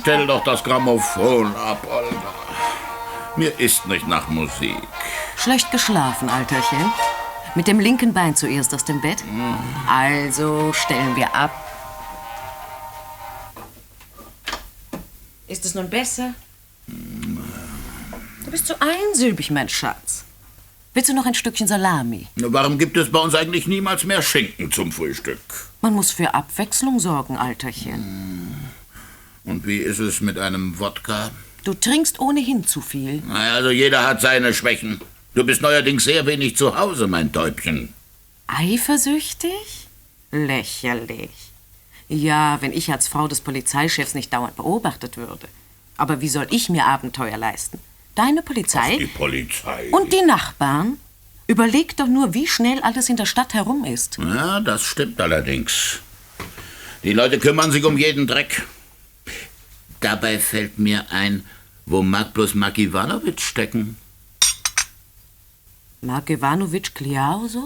Stell doch das Grammophon ab, Olga. Mir ist nicht nach Musik. Schlecht geschlafen, Alterchen? Mit dem linken Bein zuerst aus dem Bett? Also stellen wir ab. Ist es nun besser? Du bist so einsilbig, mein Schatz. Willst du noch ein Stückchen Salami? Warum gibt es bei uns eigentlich niemals mehr Schinken zum Frühstück? Man muss für Abwechslung sorgen, Alterchen. Und wie ist es mit einem Wodka? Du trinkst ohnehin zu viel. Na, also jeder hat seine Schwächen. Du bist neuerdings sehr wenig zu Hause, mein Täubchen. Eifersüchtig? Lächerlich. Ja, wenn ich als Frau des Polizeichefs nicht dauernd beobachtet würde. Aber wie soll ich mir Abenteuer leisten? Deine Polizei? Ach, die Polizei. Und die Nachbarn? Überleg doch nur, wie schnell alles in der Stadt herum ist. Ja, das stimmt allerdings. Die Leute kümmern sich um jeden Dreck. Dabei fällt mir ein, wo mag bloß Mark Iwanowitsch stecken? Mark Iwanowitsch Kliausov?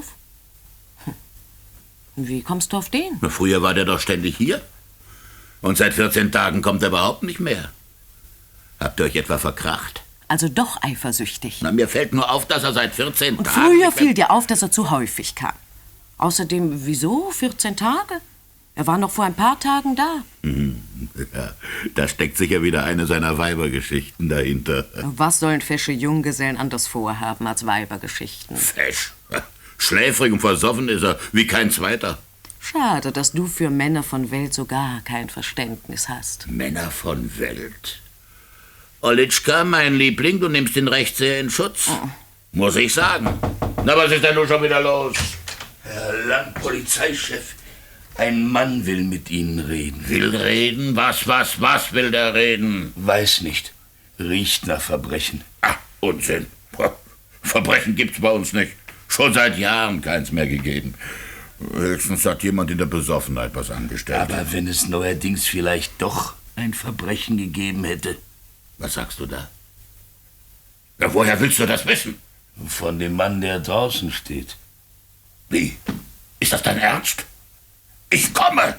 Wie kommst du auf den? Na, früher war der doch ständig hier. Und seit 14 Tagen kommt er überhaupt nicht mehr. Habt ihr euch etwa verkracht? Also doch eifersüchtig. Na, mir fällt nur auf, dass er seit 14 Und Tagen... früher fiel dir auf, dass er zu häufig kam. Außerdem, wieso 14 Tage? Er war noch vor ein paar Tagen da. Ja, da steckt sicher wieder eine seiner Weibergeschichten dahinter. Was sollen fesche Junggesellen anders vorhaben als Weibergeschichten? Fesch. Schläfrig und versoffen ist er, wie kein zweiter. Schade, dass du für Männer von Welt so gar kein Verständnis hast. Männer von Welt. Olitschka, mein Liebling, du nimmst ihn recht sehr in Schutz. Muss ich sagen. Na, was ist denn nun schon wieder los? Herr Landpolizeichef, ein Mann will mit Ihnen reden. Will reden? Was will der reden? Weiß nicht. Riecht nach Verbrechen. Ah, Unsinn. Verbrechen gibt's bei uns nicht. Schon seit Jahren keins mehr gegeben. Höchstens hat jemand in der Besoffenheit was angestellt. Aber wenn es neuerdings vielleicht doch ein Verbrechen gegeben hätte. Was sagst du da? Ja, woher willst du das wissen? Von dem Mann, der draußen steht. Wie? Ist das dein Ernst? Ich komme!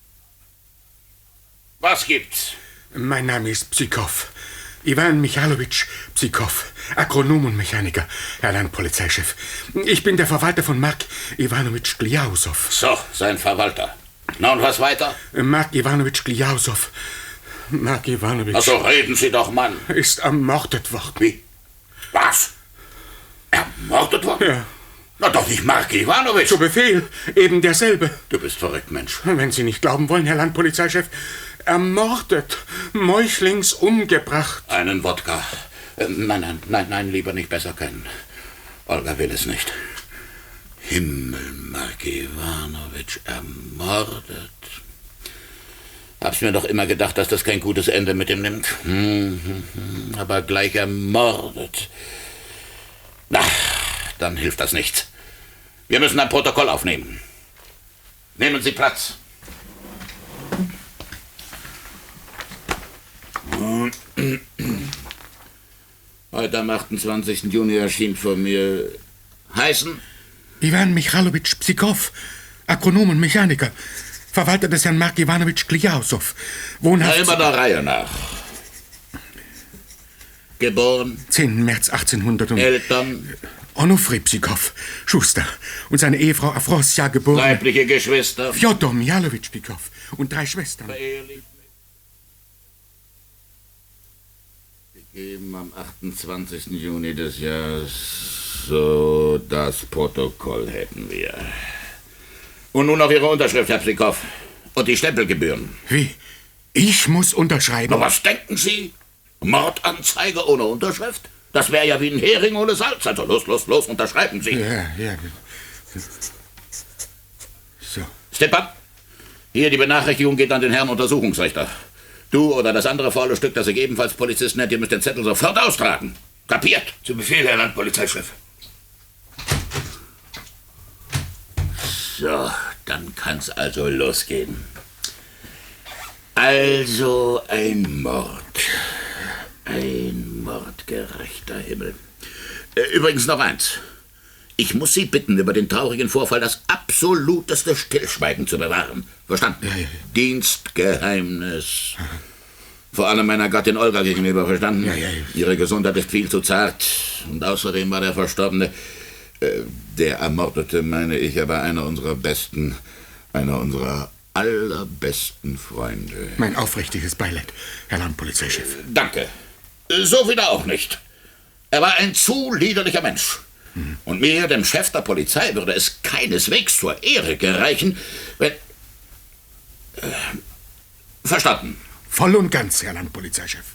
Was gibt's? Mein Name ist Psychow. Iwan Michalowitsch Psychow, Agronom und Mechaniker, Herr Landpolizeichef. Ich bin der Verwalter von Mark Iwanowitsch Gliausow. So, sein Verwalter. Na und was weiter? Mark Iwanowitsch Gliausow. Mark Iwanowitsch... Ach so, reden Sie doch, Mann. ...ist ermordet worden. Wie? Was? Ermordet worden? Ja. Na doch nicht Mark Iwanowitsch. Zu Befehl, eben derselbe. Du bist verrückt, Mensch. Wenn Sie nicht glauben wollen, Herr Landpolizeichef, ermordet, meuchlings umgebracht. Einen Wodka. Nein, lieber nicht, besser keinen. Olga will es nicht. Himmel, Mark Iwanowitsch ermordet. Hab's mir doch immer gedacht, dass das kein gutes Ende mit ihm nimmt. Aber gleich ermordet. Na, dann hilft das nichts. Wir müssen ein Protokoll aufnehmen. Nehmen Sie Platz. Heute am 28. Juni erschien vor mir heißen... Iwan Michalowitsch Psychow, Agronom und Mechaniker, Verwalter des Herrn Mark Iwanowitsch Gliausow, wohnhaft... immer der Reihe nach. Geboren... 10. März 1800 und... Eltern... Onufri Psychow, Schuster, und seine Ehefrau Afrosja, geboren... Leibliche Geschwister... Fjodor Michalowitsch Psychow und 3 Schwestern. Gegeben am 28. Juni des Jahres. So, das Protokoll hätten wir. Und nun noch Ihre Unterschrift, Herr Psychow. Und die Stempelgebühren. Wie? Ich muss unterschreiben? Na, was denken Sie? Mordanzeige ohne Unterschrift? Das wäre ja wie ein Hering ohne Salz. Also los, unterschreiben Sie. Ja. So. Stepan, hier die Benachrichtigung geht an den Herrn Untersuchungsrichter. Du oder das andere faule Stück, das sich ebenfalls Polizist nennt, ihr müsst den Zettel sofort austragen. Kapiert? Zu Befehl, Herr Landpolizeichef. So, dann kann's also losgehen. Also ein Mord. Ein Mord, gerechter Himmel. Übrigens noch eins. Ich muss Sie bitten, über den traurigen Vorfall das absoluteste Stillschweigen zu bewahren. Verstanden? Ja. Dienstgeheimnis. Vor allem meiner Gattin Olga gegenüber, verstanden? Ja. Ihre Gesundheit ist viel zu zart. Und außerdem war der Verstorbene, der Ermordete, meine ich, aber einer unserer allerbesten Freunde. Mein aufrichtiges Beileid, Herr Landpolizeichef. Danke. So wieder auch nicht. Er war ein zu liederlicher Mensch. Und mir, dem Chef der Polizei, würde es keineswegs zur Ehre gereichen, wenn... verstanden. Voll und ganz, Herr Landpolizeichef.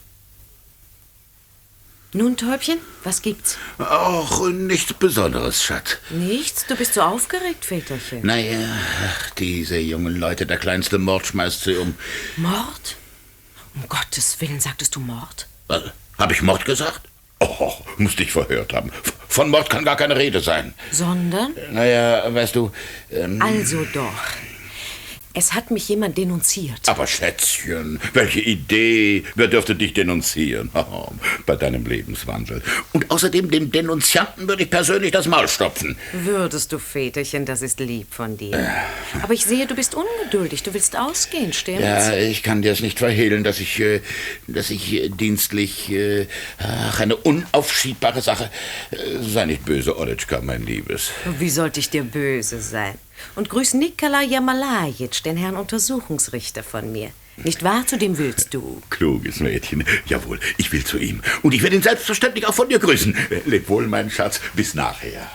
Nun, Täubchen, was gibt's? Auch nichts Besonderes, Schatz. Nichts? Du bist so aufgeregt, Väterchen. Naja, diese jungen Leute, der kleinste Mord schmeißt sie um. Mord? Um Gottes Willen, sagtest du Mord? Habe ich Mord gesagt? Oh, musste ich verhört haben. Von Mord kann gar keine Rede sein. Sondern? Naja, weißt du... Also doch. Es hat mich jemand denunziert. Aber Schätzchen, welche Idee? Wer dürfte dich denunzieren? Oh, bei deinem Lebenswandel. Und außerdem, dem Denunzianten würde ich persönlich das Maul stopfen. Würdest du, Väterchen, das ist lieb von dir. Aber ich sehe, du bist ungeduldig. Du willst ausgehen, stimmt's? Ja, ich kann dir es nicht verhehlen, dass ich dienstlich... eine unaufschiebbare Sache. Sei nicht böse, Olitschka, mein Liebes. Wie sollte ich dir böse sein? Und grüß Nikolai Jamalajic, den Herrn Untersuchungsrichter von mir. Nicht wahr? Zu dem willst du. Kluges Mädchen. Jawohl, ich will zu ihm. Und ich werde ihn selbstverständlich auch von dir grüßen. Leb wohl, mein Schatz. Bis nachher.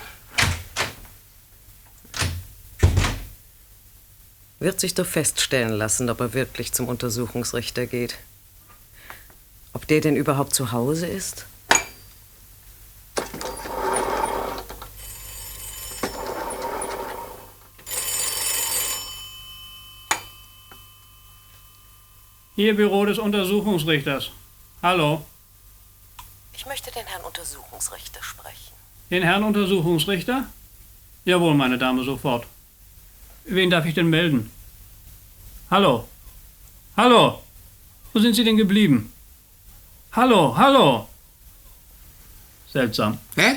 Wird sich doch feststellen lassen, ob er wirklich zum Untersuchungsrichter geht. Ob der denn überhaupt zu Hause ist? Hier Büro des Untersuchungsrichters. Hallo. Ich möchte den Herrn Untersuchungsrichter sprechen. Den Herrn Untersuchungsrichter? Jawohl, meine Dame, sofort. Wen darf ich denn melden? Hallo. Hallo. Wo sind Sie denn geblieben? Hallo, hallo. Seltsam. Hä?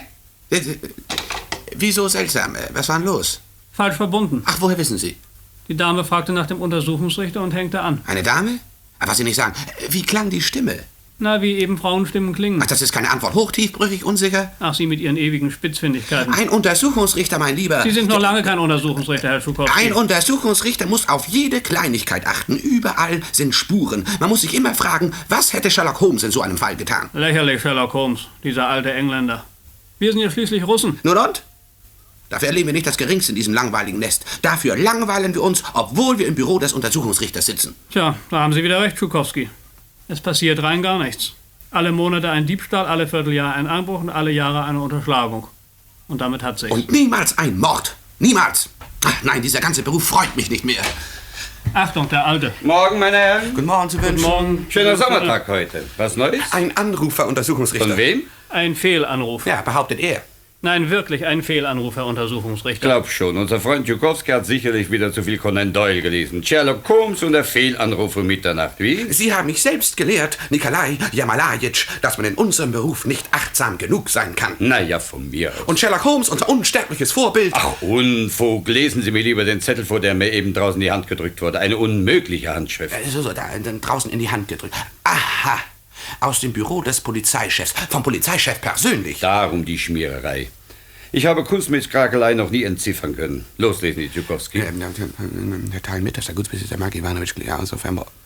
Wieso seltsam? Was war denn los? Falsch verbunden. Ach, woher wissen Sie? Die Dame fragte nach dem Untersuchungsrichter und hängte an. Eine Dame? Aber was Sie nicht sagen. Wie klang die Stimme? Na, wie eben Frauenstimmen klingen. Ach, das ist keine Antwort. Hochtiefbrüchig, unsicher? Ach, Sie mit Ihren ewigen Spitzfindigkeiten. Ein Untersuchungsrichter, mein Lieber. Sie sind noch lange kein Untersuchungsrichter, Herr Schukowski. Ein Untersuchungsrichter muss auf jede Kleinigkeit achten. Überall sind Spuren. Man muss sich immer fragen, was hätte Sherlock Holmes in so einem Fall getan? Lächerlich, Sherlock Holmes, dieser alte Engländer. Wir sind ja schließlich Russen. Nun und? Dafür erleben wir nicht das Geringste in diesem langweiligen Nest. Dafür langweilen wir uns, obwohl wir im Büro des Untersuchungsrichters sitzen. Tja, da haben Sie wieder recht, Schukowski. Es passiert rein gar nichts. Alle Monate ein Diebstahl, alle Vierteljahr ein Einbruch und alle Jahre eine Unterschlagung. Und damit hat sich's. Und niemals ein Mord. Niemals. Ach, nein, dieser ganze Beruf freut mich nicht mehr. Achtung, der Alte. Morgen, meine Herren. Guten Morgen zu wünschen. Guten Morgen. Schöner Sommertag heute. Was Neues? Ein Anrufer, Untersuchungsrichter. Von wem? Ein Fehlanruf. Ja, behauptet er. Nein, wirklich ein Fehlanruf, Herr Untersuchungsrichter. Glaub schon, unser Freund Schukowski hat sicherlich wieder zu viel Conan Doyle gelesen. Sherlock Holmes und der Fehlanruf um Mitternacht. Wie? Sie haben mich selbst gelehrt, Nikolai Jamalajic, dass man in unserem Beruf nicht achtsam genug sein kann. Naja, von mir aus. Und Sherlock Holmes, unser unsterbliches Vorbild. Ach, Unfug. Lesen Sie mir lieber den Zettel vor, der mir eben draußen in die Hand gedrückt wurde. Eine unmögliche Handschrift. Da draußen in die Hand gedrückt. Aha. Aus dem Büro des Polizeichefs. Vom Polizeichef persönlich. Darum die Schmiererei. Ich habe Kunstmilchkrakelei noch nie entziffern können. Loslesen, Schukowski. Der Teil mit, dass der Gutsbesitzer Mark Iwanowitsch Gliasov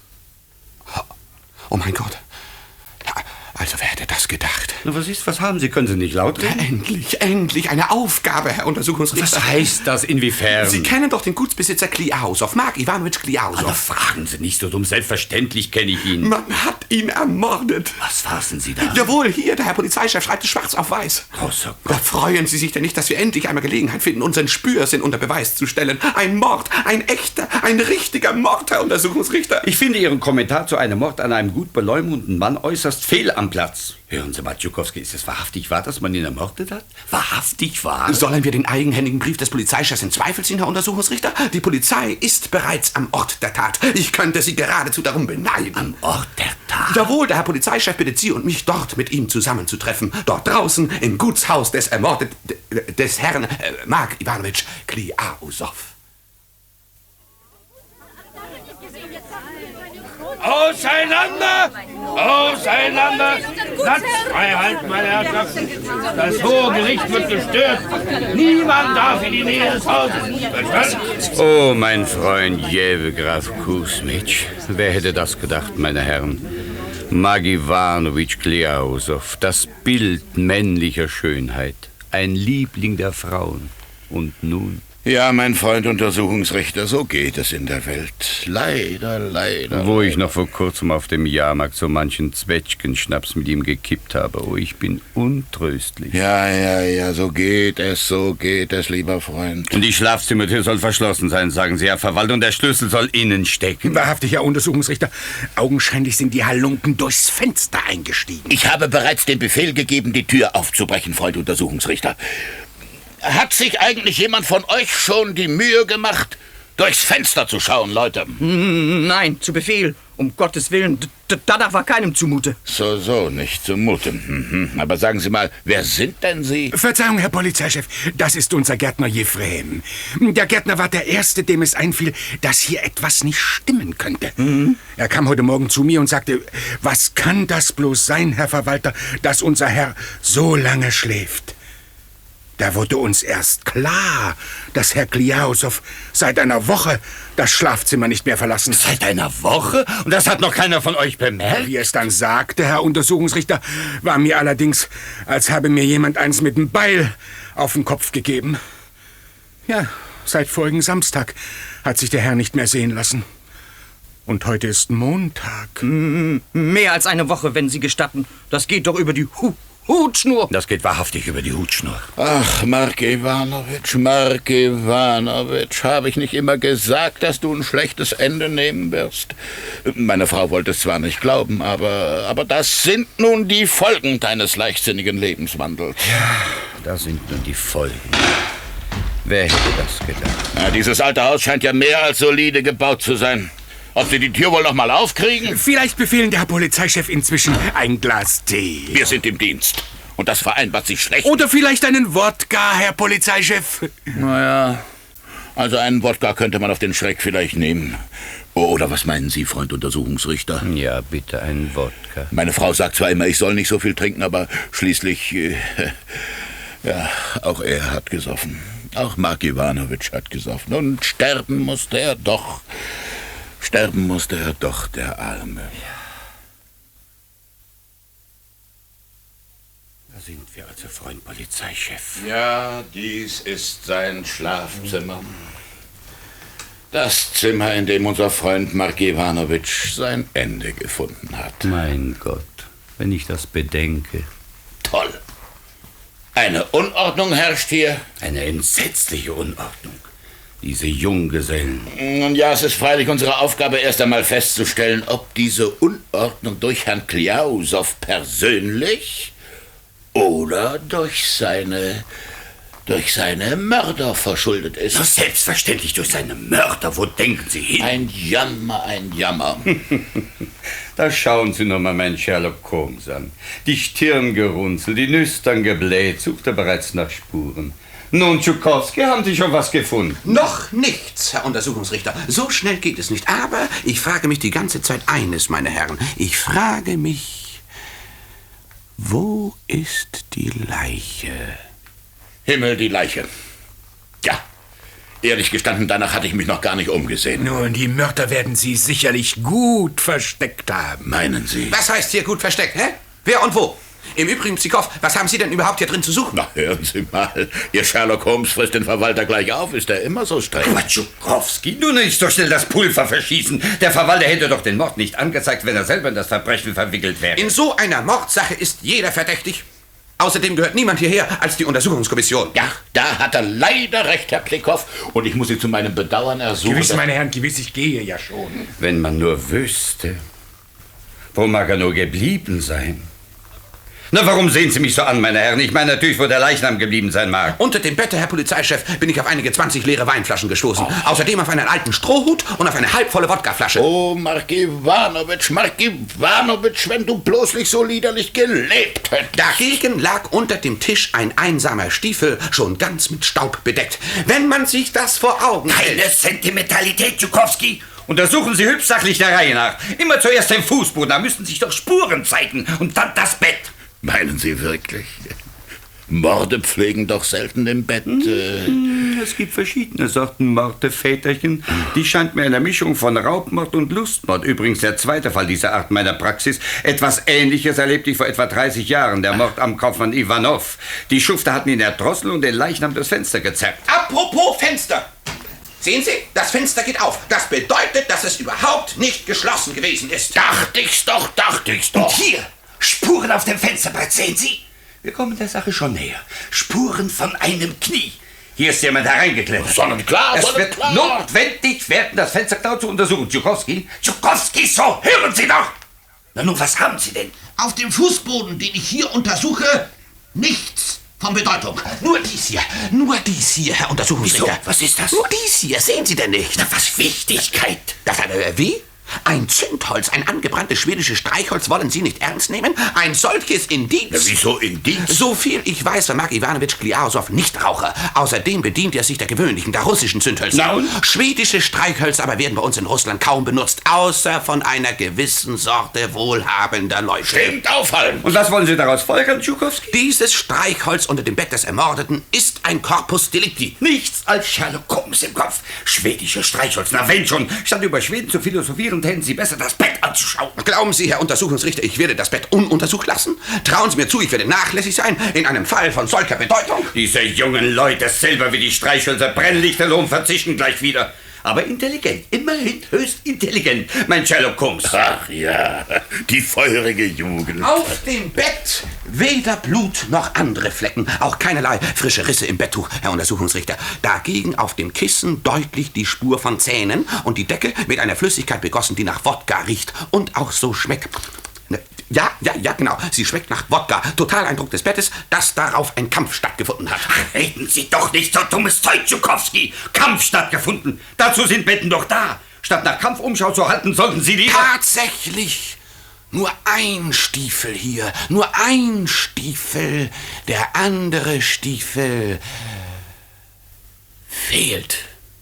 Oh mein Gott. Also wer hätte das gedacht? Na, was ist? Was haben Sie? Können Sie nicht laut reden? Endlich eine Aufgabe, Herr Untersuchungsrichter. Was heißt das? Inwiefern? Sie kennen doch den Gutsbesitzer Gliasov, Mark Iwanowitsch Gliasov. Also fragen Sie nicht so dumm. Selbstverständlich kenne ich ihn. Man hat ihn ermordet. Was fassen Sie da? Jawohl, hier, der Herr Polizeichef schreibt es schwarz auf weiß. Großer Da freuen Sie sich denn nicht, dass wir endlich einmal Gelegenheit finden, unseren Spürsinn unter Beweis zu stellen. Ein Mord, ein echter, ein richtiger Mord, Herr Untersuchungsrichter. Ich finde Ihren Kommentar zu einem Mord an einem gut beleumundeten Mann äußerst fehl am Platz. Hören Sie mal, Schukowski, ist es wahrhaftig wahr, dass man ihn ermordet hat? Wahrhaftig wahr? Sollen wir den eigenhändigen Brief des Polizeichefs in Zweifel ziehen, Herr Untersuchungsrichter? Die Polizei ist bereits am Ort der Tat. Ich könnte Sie geradezu darum beneiden. Am Ort der Tat? Jawohl, der Herr Polizeichef bittet Sie und mich, dort mit ihm zusammenzutreffen. Dort draußen im Gutshaus des des Herrn Mark Iwanowitsch Gliasov. Auseinander! Auseinander! Platzfreiheit, meine Herrschaften! Das Hohe Gericht wird gestört. Niemand darf in die Nähe des Hauses. Verstanden? Oh, mein Freund Jewe Graf Kusmitsch. Wer hätte das gedacht, meine Herren? Mark Iwanowitsch Kljausow, das Bild männlicher Schönheit. Ein Liebling der Frauen. Und nun? Ja, mein Freund Untersuchungsrichter, so geht es in der Welt. Leider, leider. Wo ich noch vor kurzem auf dem Jahrmarkt so manchen Zwetschgenschnaps mit ihm gekippt habe. Oh, ich bin untröstlich. Ja, so geht es, lieber Freund. Und die Schlafzimmertür soll verschlossen sein, sagen Sie, Herr Verwalter, und der Schlüssel soll innen stecken. Wahrhaftig, Herr Untersuchungsrichter. Augenscheinlich sind die Halunken durchs Fenster eingestiegen. Ich habe bereits den Befehl gegeben, die Tür aufzubrechen, Freund Untersuchungsrichter. Hat sich eigentlich jemand von euch schon die Mühe gemacht, durchs Fenster zu schauen, Leute? Nein, zu Befehl. Um Gottes Willen, danach war keinem zumute. So, nicht zumute. Aber sagen Sie mal, wer sind denn Sie? Verzeihung, Herr Polizeichef, das ist unser Gärtner Jefrem. Der Gärtner war der Erste, dem es einfiel, dass hier etwas nicht stimmen könnte. Er kam heute Morgen zu mir und sagte, was kann das bloß sein, Herr Verwalter, dass unser Herr so lange schläft? Da wurde uns erst klar, dass Herr Kljausow seit einer Woche das Schlafzimmer nicht mehr verlassen hat. Seit einer Woche? Und das hat noch keiner von euch bemerkt? Wie es dann sagte, Herr Untersuchungsrichter, war mir allerdings, als habe mir jemand eins mit dem Beil auf den Kopf gegeben. Ja, seit vorigen Samstag hat sich der Herr nicht mehr sehen lassen. Und heute ist Montag. Mehr als eine Woche, wenn Sie gestatten. Das geht doch über die Hutschnur. Das geht wahrhaftig über die Hutschnur. Ach, Mark Iwanowitsch, habe ich nicht immer gesagt, dass du ein schlechtes Ende nehmen wirst? Meine Frau wollte es zwar nicht glauben, aber das sind nun die Folgen deines leichtsinnigen Lebenswandels. Ja, das sind nun die Folgen. Wer hätte das gedacht? Ja, dieses alte Haus scheint ja mehr als solide gebaut zu sein. Ob Sie die Tür wohl noch mal aufkriegen? Vielleicht befehlen der Herr Polizeichef inzwischen ein Glas Tee. Wir sind im Dienst. Und das vereinbart sich schlecht. Oder vielleicht einen Wodka, Herr Polizeichef. Naja, also einen Wodka könnte man auf den Schreck vielleicht nehmen. Oder was meinen Sie, Freund Untersuchungsrichter? Ja, bitte einen Wodka. Meine Frau sagt zwar immer, ich soll nicht so viel trinken, aber schließlich, ja, auch er hat gesoffen. Auch Mark Iwanowitsch hat gesoffen. Und sterben musste er doch. Sterben musste er doch, der Arme. Ja. Da sind wir also, Freund Polizeichef. Ja, dies ist sein Schlafzimmer. Das Zimmer, in dem unser Freund Mark Iwanowitsch sein Ende gefunden hat. Mein Gott, wenn ich das bedenke. Toll. Eine Unordnung herrscht hier. Eine entsetzliche Unordnung. Diese Junggesellen. Nun ja, es ist freilich unsere Aufgabe, erst einmal festzustellen, ob diese Unordnung durch Herrn Kljausow persönlich oder durch seine Mörder verschuldet ist. Na, selbstverständlich durch seine Mörder. Wo denken Sie hin? Ein Jammer, ein Jammer. Da schauen Sie nur mal meinen Sherlock Holmes an. Die Stirn gerunzelt, die Nüstern gebläht, sucht er bereits nach Spuren. Nun, Tschukowski, haben Sie schon was gefunden? Noch nichts, Herr Untersuchungsrichter. So schnell geht es nicht. Aber ich frage mich die ganze Zeit eines, meine Herren. Ich frage mich, wo ist die Leiche? Himmel, die Leiche. Ja, ehrlich gestanden, danach hatte ich mich noch gar nicht umgesehen. Nun, die Mörder werden sie sicherlich gut versteckt haben. Meinen Sie? Was heißt hier gut versteckt, hä? Wer und wo? Im Übrigen, Psikow, was haben Sie denn überhaupt hier drin zu suchen? Na, hören Sie mal. Ihr Sherlock Holmes frisst den Verwalter gleich auf. Ist er immer so streng? Aber Tschukowski, nur nicht so schnell das Pulver verschießen. Der Verwalter hätte doch den Mord nicht angezeigt, wenn er selber in das Verbrechen verwickelt wäre. In so einer Mordsache ist jeder verdächtig. Außerdem gehört niemand hierher als die Untersuchungskommission. Ja, da hat er leider recht, Herr Plikow. Und ich muss Sie zu meinem Bedauern ersuchen. Gewiss, meine Herren, gewiss, ich gehe ja schon. Wenn man nur wüsste, wo mag er nur geblieben sein? Na, warum sehen Sie mich so an, meine Herren? Ich meine natürlich, wo der Leichnam geblieben sein mag. Unter dem Bette, Herr Polizeichef, bin ich auf einige 20 leere Weinflaschen gestoßen. Außerdem auf einen alten Strohhut und auf eine halbvolle Wodkaflasche. Oh, Mark Iwanowitsch, wenn du bloß nicht so liederlich gelebt hättest. Dagegen lag unter dem Tisch ein einsamer Stiefel, schon ganz mit Staub bedeckt. Wenn man sich das vor Augen hält. Keine Sentimentalität, Tschukowski. Untersuchen Sie hübsch sachlich der Reihe nach. Immer zuerst den Fußboden, da müssten sich doch Spuren zeigen. Und dann das Bett. Meinen Sie wirklich? Morde pflegen doch selten im Bett. Es gibt verschiedene Sorten Morde, Väterchen. Die scheint mir eine Mischung von Raubmord und Lustmord. Übrigens der zweite Fall dieser Art meiner Praxis. Etwas Ähnliches erlebte ich vor etwa 30 Jahren. Der Mord am Kaufmann Ivanov. Die Schufte hatten ihn erdrosselt und den Leichnam durchs Fenster gezerrt. Apropos Fenster. Sehen Sie, das Fenster geht auf. Das bedeutet, dass es überhaupt nicht geschlossen gewesen ist. Dachte ich's doch. Und hier, Spuren auf dem Fensterbrett, sehen Sie? Wir kommen der Sache schon näher. Spuren von einem Knie. Hier ist jemand hereingeklettert. Sonnenklar. Es wird notwendig werden, das Fenster genau zu untersuchen. Tschukowski, so, hören Sie doch! Na nun, was haben Sie denn? Auf dem Fußboden, den ich hier untersuche, nichts von Bedeutung. Nur dies hier, Herr Untersuchungsrichter. Wieso? Was ist das? Nur dies hier, sehen Sie denn nicht? Na, was Wichtigkeit? Wie? Ein Zündholz, ein angebranntes schwedisches Streichholz wollen Sie nicht ernst nehmen? Ein solches Indiz? Na, wieso Indiz? So viel ich weiß, war Mark Iwanowitsch Kliasow Nichtraucher. Außerdem bedient er sich der gewöhnlichen, der russischen Zündhölzer. Na und? Schwedische Streichhölzer aber werden bei uns in Russland kaum benutzt, außer von einer gewissen Sorte wohlhabender Leute. Stimmt, aufhalten. Und was wollen Sie daraus folgern, Tschukowski? Dieses Streichholz unter dem Bett des Ermordeten ist ein Corpus Delicti. Nichts als Sherlock Holmes im Kopf. Schwedische Streichholz, na wenn schon. Statt über Schweden zu philosophieren, hätten Sie besser das Bett anzuschauen. Glauben Sie, Herr Untersuchungsrichter, ich werde das Bett ununtersucht lassen? Trauen Sie mir zu, ich werde nachlässig sein in einem Fall von solcher Bedeutung? Diese jungen Leute, selber wie die Streichhölzer, Brennlichterloh, verzichten gleich wieder. Aber intelligent, immerhin höchst intelligent, mein Sherlock Holmes. Ach ja, die feurige Jugend. Auf dem Bett weder Blut noch andere Flecken, auch keinerlei frische Risse im Betttuch, Herr Untersuchungsrichter. Dagegen auf dem Kissen deutlich die Spur von Zähnen und die Decke mit einer Flüssigkeit begossen, die nach Wodka riecht und auch so schmeckt. Ja, genau. Sie schmeckt nach Wodka. Totaleindruck des Bettes, dass darauf ein Kampf stattgefunden hat. Ach, reden Sie doch nicht so dummes Zeug, Tschukowski. Kampf stattgefunden. Dazu sind Betten doch da. Statt nach Kampfumschau zu halten, sollten Sie lieber... Tatsächlich. Nur ein Stiefel hier. Nur ein Stiefel. Der andere Stiefel fehlt.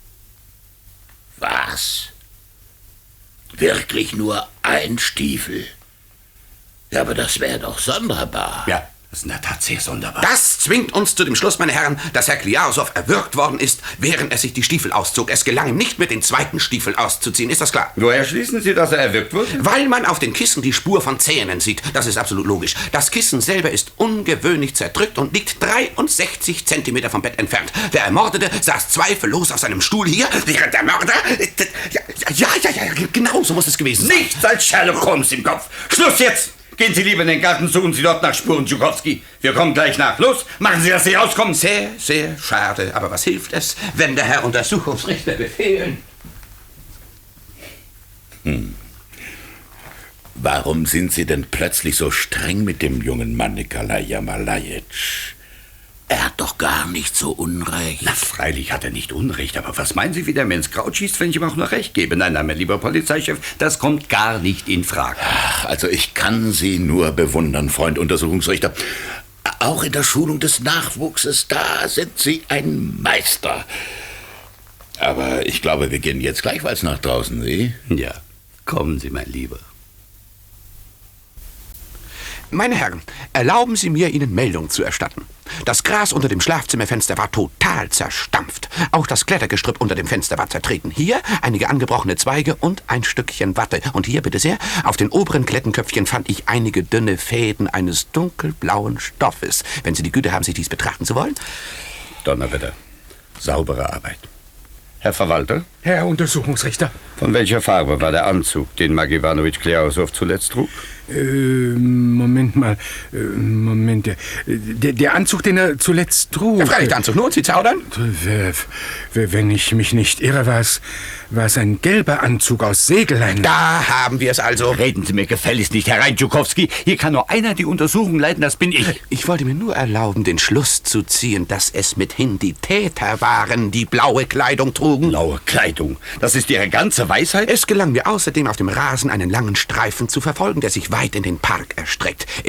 Was? Wirklich nur ein Stiefel? Ja, aber das wäre doch sonderbar. Ja, das ist in der Tat sehr sonderbar. Das zwingt uns zu dem Schluss, meine Herren, dass Herr Kliasow erwürgt worden ist, während er sich die Stiefel auszog. Es gelang ihm nicht mehr, den zweiten Stiefel auszuziehen. Ist das klar? Woher schließen Sie, dass er erwürgt wurde? Weil man auf den Kissen die Spur von Zähnen sieht. Das ist absolut logisch. Das Kissen selber ist ungewöhnlich zerdrückt und liegt 63 Zentimeter vom Bett entfernt. Der Ermordete saß zweifellos auf seinem Stuhl hier, während der Mörder... Ja, genau so muss es gewesen sein. Nichts als Sherlock Holmes im Kopf. Schluss jetzt! Gehen Sie lieber in den Garten, suchen Sie dort nach Spuren, Tschukowski. Wir kommen gleich nach. Los, machen Sie, dass Sie rauskommen. Sehr, sehr schade. Aber was hilft es, wenn der Herr Untersuchungsrichter befehlen? Warum sind Sie denn plötzlich so streng mit dem jungen Mann Nikolai Jamalajitsch? Er hat doch gar nicht so Unrecht. Na, freilich hat er nicht Unrecht, aber was meinen Sie, wie der mir ins Kraut schießt, wenn ich ihm auch noch recht gebe? Nein, mein lieber Polizeichef, das kommt gar nicht in Frage. Ach, also ich kann Sie nur bewundern, Freund Untersuchungsrichter. Auch in der Schulung des Nachwuchses, da sind Sie ein Meister. Aber ich glaube, wir gehen jetzt gleichfalls nach draußen, Sie? Ja, kommen Sie, mein Lieber. Meine Herren, erlauben Sie mir, Ihnen Meldung zu erstatten. Das Gras unter dem Schlafzimmerfenster war total zerstampft. Auch das Klettergestrüpp unter dem Fenster war zertreten. Hier einige angebrochene Zweige und ein Stückchen Watte. Und hier, bitte sehr, auf den oberen Klettenköpfchen fand ich einige dünne Fäden eines dunkelblauen Stoffes. Wenn Sie die Güte haben, sich dies betrachten zu wollen. Donnerwetter. Saubere Arbeit. Herr Verwalter? Herr Untersuchungsrichter. Von welcher Farbe war der Anzug, den Mark Iwanowitsch Kliasow zuletzt trug? Moment mal. Moment. Der Anzug, den er zuletzt trug. Ja, freilich, der Anzug. Nun, Sie zaudern? Wenn ich mich nicht irre, war es ein gelber Anzug aus Segelleinen. Da haben wir es also. Reden Sie mir gefälligst nicht herein, Tschukowski. Hier kann nur einer die Untersuchung leiten, das bin ich. Ich wollte mir nur erlauben, den Schluss zu ziehen, dass es mithin die Täter waren, die blaue Kleidung trugen. Blaue Kleidung? Das ist Ihre ganze Weisheit? Es gelang mir außerdem, auf dem Rasen einen langen Streifen zu verfolgen, der sich weit in den Park erstreckt.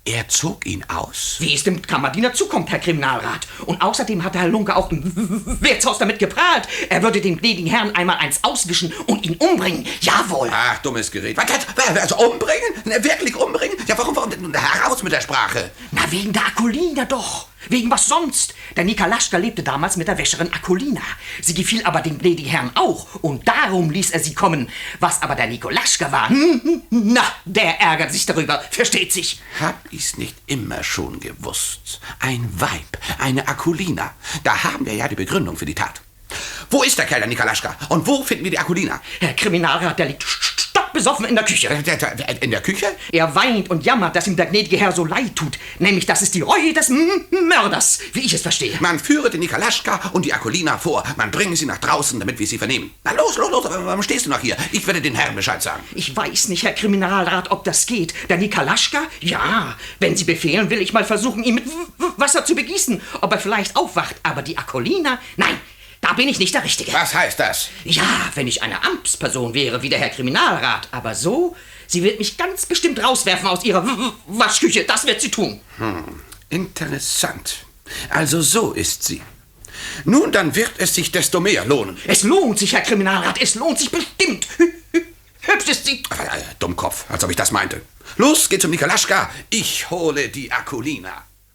Er zog ihn aus? Wie es dem Kammerdiener zukommt, Herr Kriminalrat. Und außerdem hat Herr Lunke auch im Wirtshaus damit geprahlt. Er würde dem gnädigen Herrn einmal eins auswischen und ihn umbringen. Jawohl. Ach, dummes Gerät. Was, also umbringen? Wirklich umbringen? Ja, warum? Heraus mit der Sprache. Na, wegen der Akulina doch. Wegen was sonst? Der Nikolaschka lebte damals mit der Wäscherin Akulina. Sie gefiel aber dem gnädigen Herrn auch. Und darum ließ er sie kommen. Was aber der Nikolaschka war, na, der ärgert sich darüber. Versteht sich. Hab ich's nicht immer schon gewusst? Ein Weib, eine Akulina. Da haben wir ja die Begründung für die Tat. Wo ist der Kerl, der Nikolaschka? Und wo finden wir die Akulina? Herr Kriminalrat, der liegt stockbesoffen in der Küche. In der Küche? Er weint und jammert, dass ihm der gnädige Herr so leid tut. Nämlich, das ist die Reue des Mörders, wie ich es verstehe. Man führe den Nikolaschka und die Akulina vor. Man bringe sie nach draußen, damit wir sie vernehmen. Na los, warum stehst du noch hier? Ich werde den Herrn Bescheid sagen. Ich weiß nicht, Herr Kriminalrat, ob das geht. Der Nikolaschka? Ja, wenn Sie befehlen, will ich mal versuchen, ihn mit Wasser zu begießen. Ob er vielleicht aufwacht. Aber die Akulina? Nein. Da bin ich nicht der Richtige. Was heißt das? Ja, wenn ich eine Amtsperson wäre, wie der Herr Kriminalrat. Aber so, sie wird mich ganz bestimmt rauswerfen aus ihrer Waschküche. Das wird sie tun. Interessant. Also so ist sie. Nun, dann wird es sich desto mehr lohnen. Es lohnt sich, Herr Kriminalrat. Es lohnt sich bestimmt. Hübsch ist sie. Dummkopf, als ob ich das meinte. Los, geh zum Nikolaschka. Ich hole die Akulina.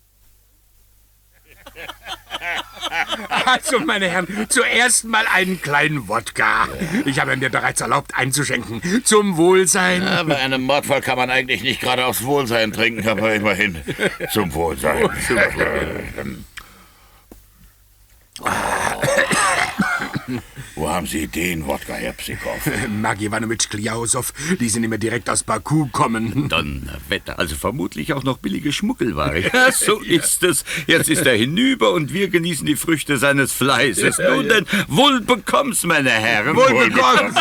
Also, meine Herren, zuerst mal einen kleinen Wodka. Ich habe mir bereits erlaubt einzuschenken. Zum Wohlsein. Ja, bei einem Mordfall kann man eigentlich nicht gerade aufs Wohlsein trinken, aber immerhin zum Wohlsein. Wo haben Sie den Wodka, Herr Psikow? Maggi Iwanowitsch Kliausow, die sind immer direkt aus Baku kommen. Donnerwetter, also vermutlich auch noch billige Schmuggelware. Ja, so ist es. Jetzt ist er hinüber und wir genießen die Früchte seines Fleißes. Nun denn, wohl bekomm's, meine Herren. Wohl bekomm's.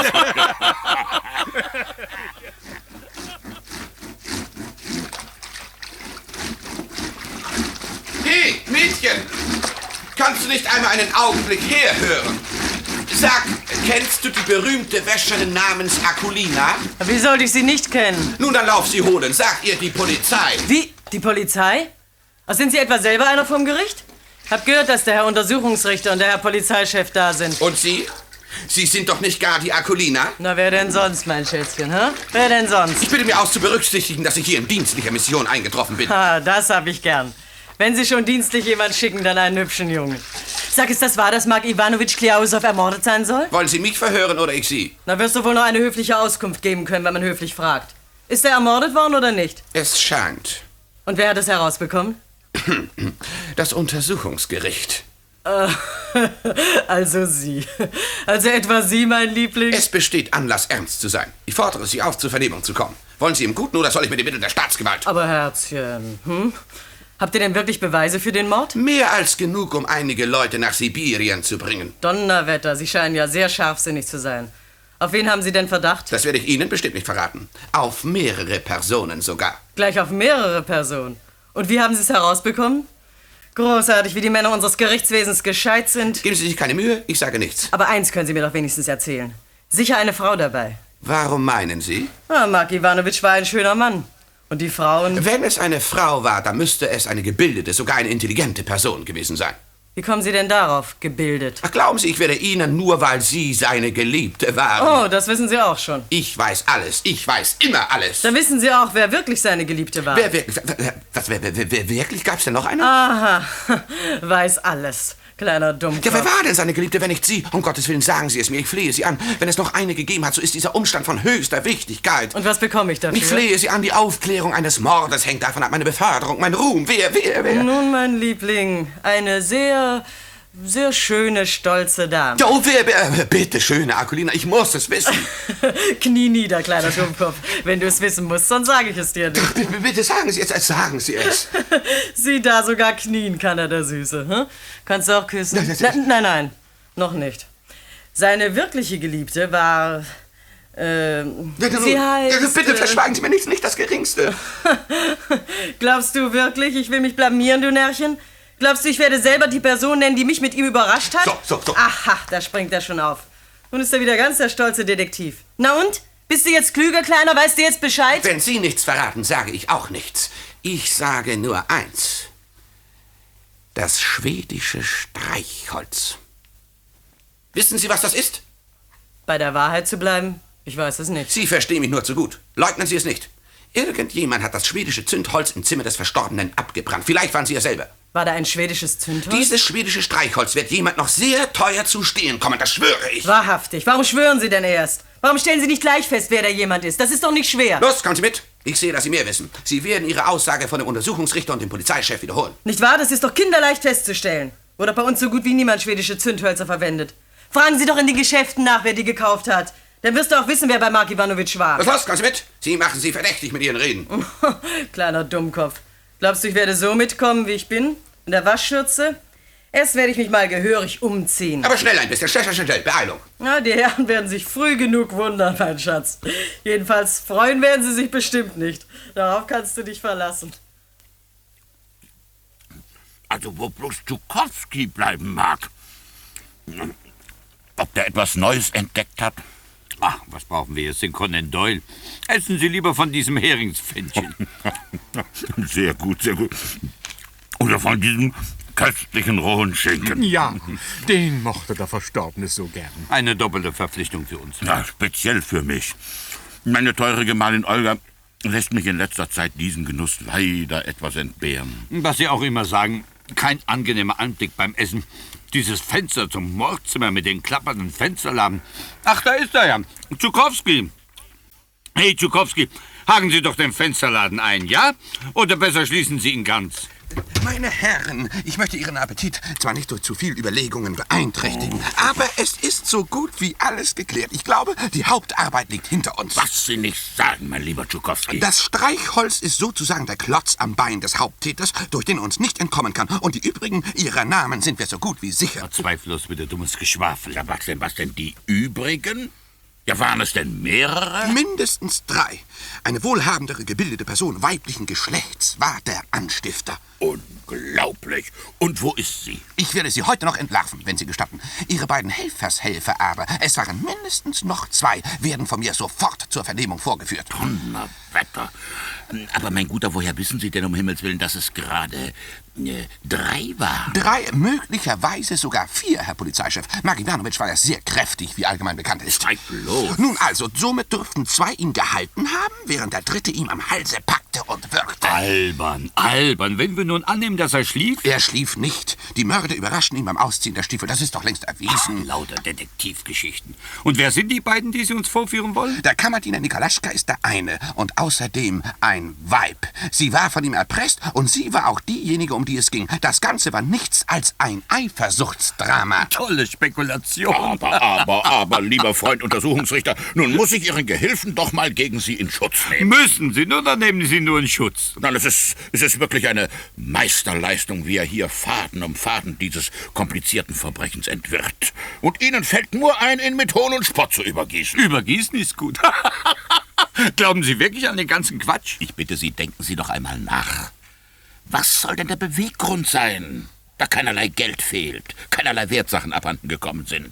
Hey, Mädchen! Kannst du nicht einmal einen Augenblick herhören? Sag, kennst du die berühmte Wäscherin namens Akulina? Wie sollte ich sie nicht kennen? Nun, dann lauf sie holen. Sag ihr die Polizei. Wie? Die Polizei? Sind Sie etwa selber einer vom Gericht? Hab gehört, dass der Herr Untersuchungsrichter und der Herr Polizeichef da sind. Und Sie? Sie sind doch nicht gar die Akulina? Na, wer denn sonst, mein Schätzchen, hä? Wer denn sonst? Ich bitte mir aus zu berücksichtigen, dass ich hier in dienstlicher Mission eingetroffen bin. Das hab ich gern. Wenn Sie schon dienstlich jemand schicken, dann einen hübschen Jungen. Sag, ist das wahr, dass Maggi Iwanowitsch Kliausow ermordet sein soll? Wollen Sie mich verhören oder ich Sie? Na, wirst du wohl noch eine höfliche Auskunft geben können, wenn man höflich fragt. Ist er ermordet worden oder nicht? Es scheint. Und wer hat es herausbekommen? Das Untersuchungsgericht. Also Sie. Also etwa Sie, mein Liebling? Es besteht Anlass, ernst zu sein. Ich fordere Sie auf, zur Vernehmung zu kommen. Wollen Sie im Guten oder soll ich mit den Mitteln der Staatsgewalt? Aber Herzchen, Habt ihr denn wirklich Beweise für den Mord? Mehr als genug, um einige Leute nach Sibirien zu bringen. Donnerwetter, Sie scheinen ja sehr scharfsinnig zu sein. Auf wen haben Sie denn Verdacht? Das werde ich Ihnen bestimmt nicht verraten. Auf mehrere Personen sogar. Gleich auf mehrere Personen? Und wie haben Sie es herausbekommen? Großartig, wie die Männer unseres Gerichtswesens gescheit sind. Geben Sie sich keine Mühe, ich sage nichts. Aber eins können Sie mir doch wenigstens erzählen. Sicher eine Frau dabei. Warum meinen Sie? Maggi Iwanowitsch war ein schöner Mann. Und die Frauen? Wenn es eine Frau war, dann müsste es eine gebildete, sogar eine intelligente Person gewesen sein. Wie kommen Sie denn darauf, gebildet? Ach, glauben Sie, ich werde Ihnen, nur weil Sie seine Geliebte waren. Oh, das wissen Sie auch schon. Ich weiß alles. Ich weiß immer alles. Dann wissen Sie auch, wer wirklich seine Geliebte war. Wer wirklich? Gab's denn noch eine? Aha, weiß alles. Kleiner Dummkopf. Ja, wer war denn seine Geliebte, wenn nicht Sie? Um Gottes Willen, sagen Sie es mir, ich flehe Sie an. Wenn es noch eine gegeben hat, so ist dieser Umstand von höchster Wichtigkeit. Und was bekomme ich dafür? Ich flehe Sie an, die Aufklärung eines Mordes hängt davon ab, meine Beförderung, mein Ruhm. Wer? Nun, mein Liebling, eine sehr schöne, stolze Dame. Oh, wer? Bitte, schöne Akulina, ich muss es wissen. Knie nieder, kleiner Dummkopf. Wenn du es wissen musst, dann sage ich es dir nicht. Bitte sagen Sie es, sagen Sie es. Sieh da, sogar knien kann er, der Süße. Hm? Kannst du auch küssen? Nein, noch nicht. Seine wirkliche Geliebte war... sie heißt... Bitte verschweigen Sie mir nichts, nicht das Geringste. Glaubst du wirklich, ich will mich blamieren, du Närrchen? Glaubst du, ich werde selber die Person nennen, die mich mit ihm überrascht hat? So. Aha, da springt er schon auf. Nun ist er wieder ganz der stolze Detektiv. Na und? Bist du jetzt klüger, Kleiner? Weißt du jetzt Bescheid? Wenn Sie nichts verraten, sage ich auch nichts. Ich sage nur eins. Das schwedische Streichholz. Wissen Sie, was das ist? Bei der Wahrheit zu bleiben? Ich weiß es nicht. Sie verstehen mich nur zu gut. Leugnen Sie es nicht. Irgendjemand hat das schwedische Zündholz im Zimmer des Verstorbenen abgebrannt. Vielleicht waren Sie es selber. War da ein schwedisches Zündholz? Dieses schwedische Streichholz wird jemand noch sehr teuer zu stehen kommen, das schwöre ich. Wahrhaftig. Warum schwören Sie denn erst? Warum stellen Sie nicht gleich fest, wer da jemand ist? Das ist doch nicht schwer. Los, kommen Sie mit. Ich sehe, dass Sie mehr wissen. Sie werden Ihre Aussage von dem Untersuchungsrichter und dem Polizeichef wiederholen. Nicht wahr? Das ist doch kinderleicht festzustellen. Wurde bei uns so gut wie niemand schwedische Zündhölzer verwendet. Fragen Sie doch in den Geschäften nach, wer die gekauft hat. Dann wirst du auch wissen, wer bei Mark Iwanowitsch war. Los, kommen Sie mit. Sie machen Sie verdächtig mit Ihren Reden. Kleiner Dummkopf. Glaubst du, ich werde so mitkommen, wie ich bin? In der Waschschürze? Erst werde ich mich mal gehörig umziehen. Aber schnell ein bisschen. Schnell. Beeilung. Na, die Herren werden sich früh genug wundern, mein Schatz. Jedenfalls freuen werden sie sich bestimmt nicht. Darauf kannst du dich verlassen. Also, wo bloß Tschukowski bleiben mag. Ob der etwas Neues entdeckt hat? Ach, was brauchen wir jetzt? Den Conan Doyle. Essen Sie lieber von diesem Heringspfännchen. Sehr gut. Oder von diesem köstlichen rohen Schinken. Ja, den mochte der Verstorbene so gern. Eine doppelte Verpflichtung für uns. Ja, speziell für mich. Meine teure Gemahlin Olga lässt mich in letzter Zeit diesen Genuss leider etwas entbehren. Was Sie auch immer sagen, kein angenehmer Anblick beim Essen. Dieses Fenster zum Mordzimmer mit den klappernden Fensterladen. Ach, da ist er ja. Tschukowski. Hey, Tschukowski, haken Sie doch den Fensterladen ein, ja? Oder besser schließen Sie ihn ganz. Meine Herren, ich möchte Ihren Appetit zwar nicht durch zu viel Überlegungen beeinträchtigen, aber es ist so gut wie alles geklärt. Ich glaube, die Hauptarbeit liegt hinter uns. Was Sie nicht sagen, mein lieber Tschukowski. Das Streichholz ist sozusagen der Klotz am Bein des Haupttäters, durch den er uns nicht entkommen kann. Und die übrigen, ihrer Namen sind wir so gut wie sicher. Zweifellos wieder dummes Geschwafel. Ja, was denn die übrigen? Ja, waren es denn mehrere? Mindestens 3. Eine wohlhabendere, gebildete Person weiblichen Geschlechts war der Anstifter. Unglaublich. Und wo ist sie? Ich werde sie heute noch entlarven, wenn Sie gestatten. Ihre beiden Helfershelfer aber, es waren mindestens noch 2, werden von mir sofort zur Vernehmung vorgeführt. Donnerwetter. Aber mein Guter, woher wissen Sie denn um Himmels Willen, dass es gerade 3 waren? 3, möglicherweise sogar 4, Herr Polizeichef. Mark Iwanowitsch war ja sehr kräftig, wie allgemein bekannt ist. Zweifellos. Nun also, somit dürften 2 ihn gehalten haben, während der 3. ihm am Halse packte und würgte. Albern. Wenn wir nun annehmen, dass er schlief? Er schlief nicht. Die Mörder überraschten ihn beim Ausziehen der Stiefel. Das ist doch längst erwiesen. Ach, lauter Detektivgeschichten. Und wer sind die beiden, die Sie uns vorführen wollen? Der Kammerdiener Nikolaschka ist der eine und außerdem ein Weib. Sie war von ihm erpresst und sie war auch diejenige, um die es ging. Das Ganze war nichts als ein Eifersuchtsdrama. Tolle Spekulation. Aber, lieber Freund Untersuchungsrichter, nun muss ich Ihren Gehilfen doch mal gegen Sie in Schutz nehmen. Müssen Sie, nur dann nehmen Sie nur in Schutz. Nein, es ist wirklich eine Meisterleistung, wie er hier Faden um Faden dieses komplizierten Verbrechens entwirrt. Und Ihnen fällt nur ein, ihn mit Hohn und Spott zu übergießen. Übergießen ist gut. Glauben Sie wirklich an den ganzen Quatsch? Ich bitte Sie, denken Sie doch einmal nach. Was soll denn der Beweggrund sein, da keinerlei Geld fehlt, keinerlei Wertsachen abhanden gekommen sind?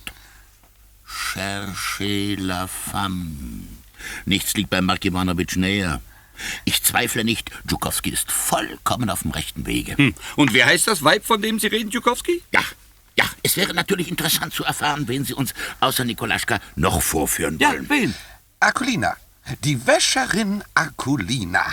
Cherchez la femme. Nichts liegt bei Mark Iwanowitsch näher. Ich zweifle nicht, Tschukowski ist vollkommen auf dem rechten Wege. Und wer heißt das Weib, von dem Sie reden, Tschukowski? Ja, es wäre natürlich interessant zu erfahren, wen Sie uns außer Nikolaschka noch vorführen wollen. Ja, wen? Akulina. Die Wäscherin Akulina.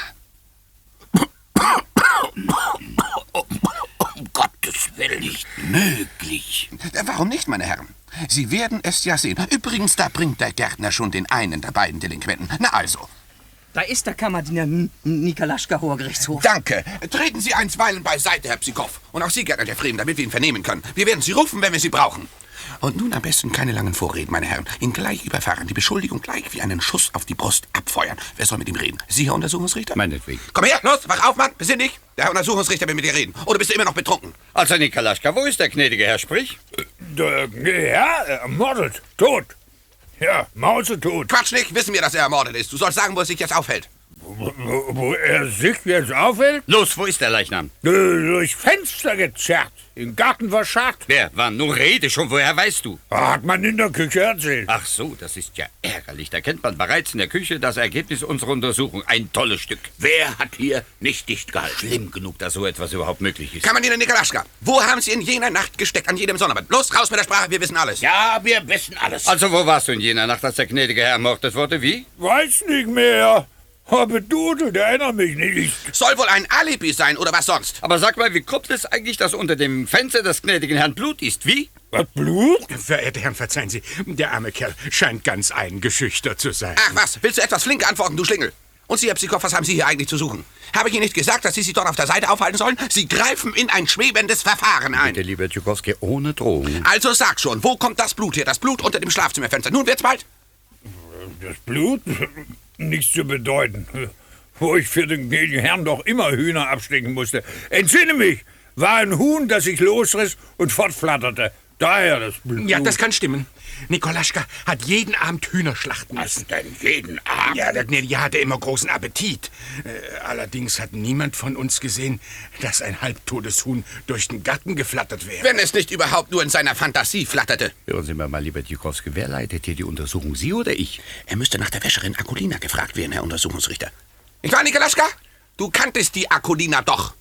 Um Gottes Willen, nicht möglich. Warum nicht, meine Herren? Sie werden es ja sehen. Übrigens, da bringt der Gärtner schon den einen der beiden Delinquenten. Na also. Da ist der Kammerdiener Nikolaschka, Hoher Gerichtshof. Danke. Treten Sie einstweilen beiseite, Herr Psikow. Und auch Sie, Gärtner der Fremen, damit wir ihn vernehmen können. Wir werden Sie rufen, wenn wir Sie brauchen. Und nun am besten keine langen Vorreden, meine Herren. Ihn gleich überfahren, die Beschuldigung gleich wie einen Schuss auf die Brust abfeuern. Wer soll mit ihm reden? Sie, Herr Untersuchungsrichter? Meinetwegen. Komm her, los, wach auf, Mann, besinn dich. Der Herr Untersuchungsrichter will mit dir reden. Oder bist du immer noch betrunken? Also, Nikolaschka, wo ist der gnädige Herr? Sprich. Der Herr ermordet, tot. Ja, mausetot. Quatsch nicht, wissen wir, dass er ermordet ist. Du sollst sagen, wo er sich jetzt aufhält. Wo er sich jetzt aufhält? Los, wo ist der Leichnam? Durchs Fenster gezerrt. Im Garten verscharrt. Wer war? Nun rede schon, woher weißt du? Hat man in der Küche erzählt. Ach so, das ist ja ärgerlich. Da kennt man bereits in der Küche das Ergebnis unserer Untersuchung. Ein tolles Stück. Wer hat hier nicht dicht gehalten? Schlimm genug, dass so etwas überhaupt möglich ist. Kammerdiener Nikolaschka, wo haben Sie in jener Nacht gesteckt, an jedem Sonnabend? Los, raus mit der Sprache, wir wissen alles. Ja, wir wissen alles. Also, wo warst du in jener Nacht, als der gnädige Herr ermordet wurde? Wie? Weiß nicht mehr. Habe dudelt, erinnere mich nicht. Soll wohl ein Alibi sein, oder was sonst? Aber sag mal, wie kommt es eigentlich, dass unter dem Fenster des gnädigen Herrn Blut ist? Wie? Was, Blut? Verehrte Herren, verzeihen Sie, der arme Kerl scheint ganz eingeschüchtert zu sein. Ach was, willst du etwas flink antworten, du Schlingel? Und Sie, Herr Psychow, was haben Sie hier eigentlich zu suchen? Habe ich Ihnen nicht gesagt, dass Sie sich dort auf der Seite aufhalten sollen? Sie greifen in ein schwebendes Verfahren ein. Bitte, lieber Tschukowski, ohne Drohung. Also sag schon, wo kommt das Blut her? Das Blut unter dem Schlafzimmerfenster. Nun wird's bald. Das Blut? Nichts zu bedeuten. Wo ich für den gnädigen Herrn doch immer Hühner abstecken musste. Entsinne mich, war ein Huhn, das sich losriss und fortflatterte. Daher das Blut. Ja, das kann stimmen. Nikolaschka hat jeden Abend Hühner schlachten müssen. Was denn jeden Abend? Ja, der Gnädige hatte immer großen Appetit. Allerdings hat niemand von uns gesehen, dass ein halbtotes Huhn durch den Garten geflattert wäre. Wenn es nicht überhaupt nur in seiner Fantasie flatterte. Hören Sie mir mal, lieber Tschukowski, wer leitet hier die Untersuchung, Sie oder ich? Er müsste nach der Wäscherin Akulina gefragt werden, Herr Untersuchungsrichter. Nicht wahr, Nikolaschka? Du kanntest die Akulina doch.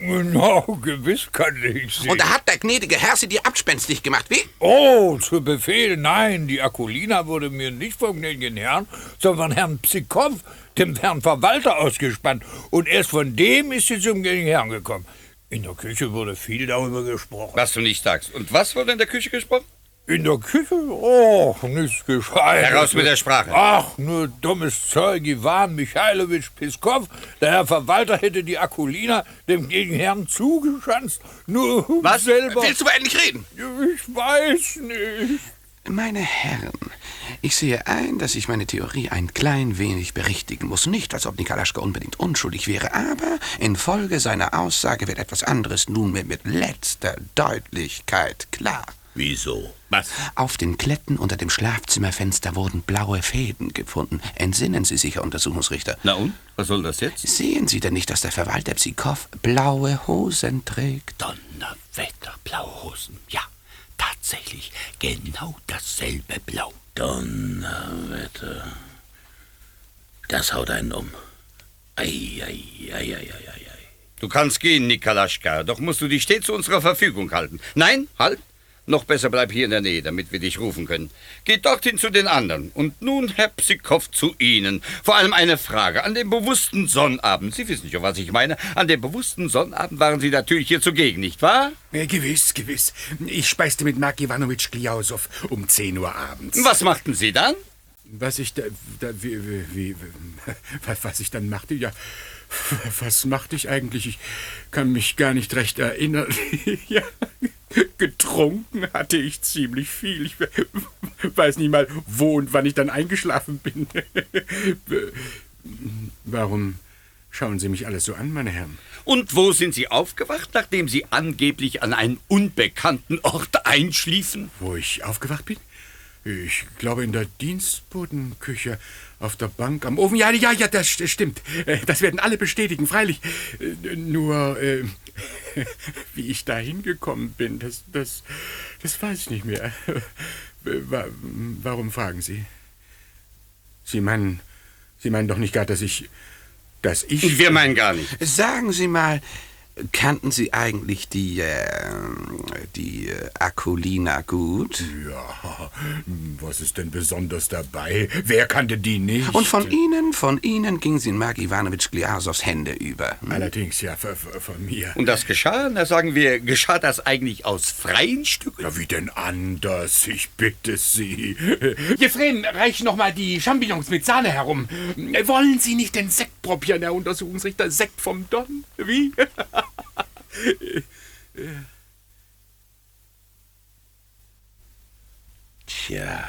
No, gewiss kannte ich sie. Und da hat der gnädige Herr sie dir abspenstig gemacht, wie? Oh, zu Befehl, nein, die Akulina wurde mir nicht vom gnädigen Herrn, sondern von Herrn Psychow, dem Herrn Verwalter, ausgespannt. Und erst von dem ist sie zum gnädigen Herrn gekommen. In der Küche wurde viel darüber gesprochen. Was du nicht sagst. Und was wurde in der Küche gesprochen? In der Küche? Oh, nichts Gescheites. Heraus mit der Sprache. Ach, nur dummes Zeug. Iwan Michailowitsch Piskow, der Herr Verwalter, hätte die Akulina dem gnädigen Herrn zugeschanzt. Nur was? Selber. Willst du endlich reden? Ich weiß nicht. Meine Herren, ich sehe ein, dass ich meine Theorie ein klein wenig berichtigen muss. Nicht, als ob Nikolaschka unbedingt unschuldig wäre, aber infolge seiner Aussage wird etwas anderes nunmehr mit letzter Deutlichkeit klar. Wieso? Was? Auf den Kletten unter dem Schlafzimmerfenster wurden blaue Fäden gefunden. Entsinnen Sie sich, Herr Untersuchungsrichter. Na und? Was soll das jetzt? Sehen Sie denn nicht, dass der Verwalter Psychow blaue Hosen trägt? Donnerwetter, blaue Hosen. Ja, tatsächlich. Genau dasselbe Blau. Donnerwetter. Das haut einen um. Ei. Du kannst gehen, Nikolaschka, doch musst du dich stets zu unserer Verfügung halten. Nein, halt. Noch besser bleib hier in der Nähe, damit wir dich rufen können. Geht dorthin zu den anderen. Und nun, Herr Psychow, zu Ihnen. Vor allem eine Frage. An dem bewussten Sonnabend, Sie wissen schon, was ich meine, an dem bewussten Sonnabend waren Sie natürlich hier zugegen, nicht wahr? Ja, gewiss. Ich speiste mit Mark Iwanowitsch Kliausow um 10 Uhr abends. Was machten Sie dann? Was ich was ich dann machte? Ja, was machte ich eigentlich? Ich kann mich gar nicht recht erinnern. Ja, getrunken hatte ich ziemlich viel. Ich weiß nicht mal, wo und wann ich dann eingeschlafen bin. Warum schauen Sie mich alles so an, meine Herren? Und wo sind Sie aufgewacht, nachdem Sie angeblich an einem unbekannten Ort einschliefen? Wo ich aufgewacht bin? Ich glaube in der Dienstbotenküche, auf der Bank, am Ofen. Ja, das stimmt. Das werden alle bestätigen, freilich. Nur, wie ich da hingekommen bin, das weiß ich nicht mehr. Warum fragen Sie? Sie meinen doch nicht gar, dass ich... Wir meinen gar nicht. Sagen Sie mal, kannten Sie eigentlich die Akulina gut? Ja, was ist denn besonders dabei? Wer kannte die nicht? Und von Ihnen ging sie in Mark Iwanowitsch Kliasows Hände über. Allerdings, ja, von mir. Und das geschah? Na, sagen wir, geschah das eigentlich aus freien Stücken? Na, wie denn anders? Ich bitte Sie. Jefrem, reich noch mal die Champignons mit Sahne herum. Wollen Sie nicht den Sekt probieren, Herr Untersuchungsrichter? Sekt vom Don? Wie? Tja,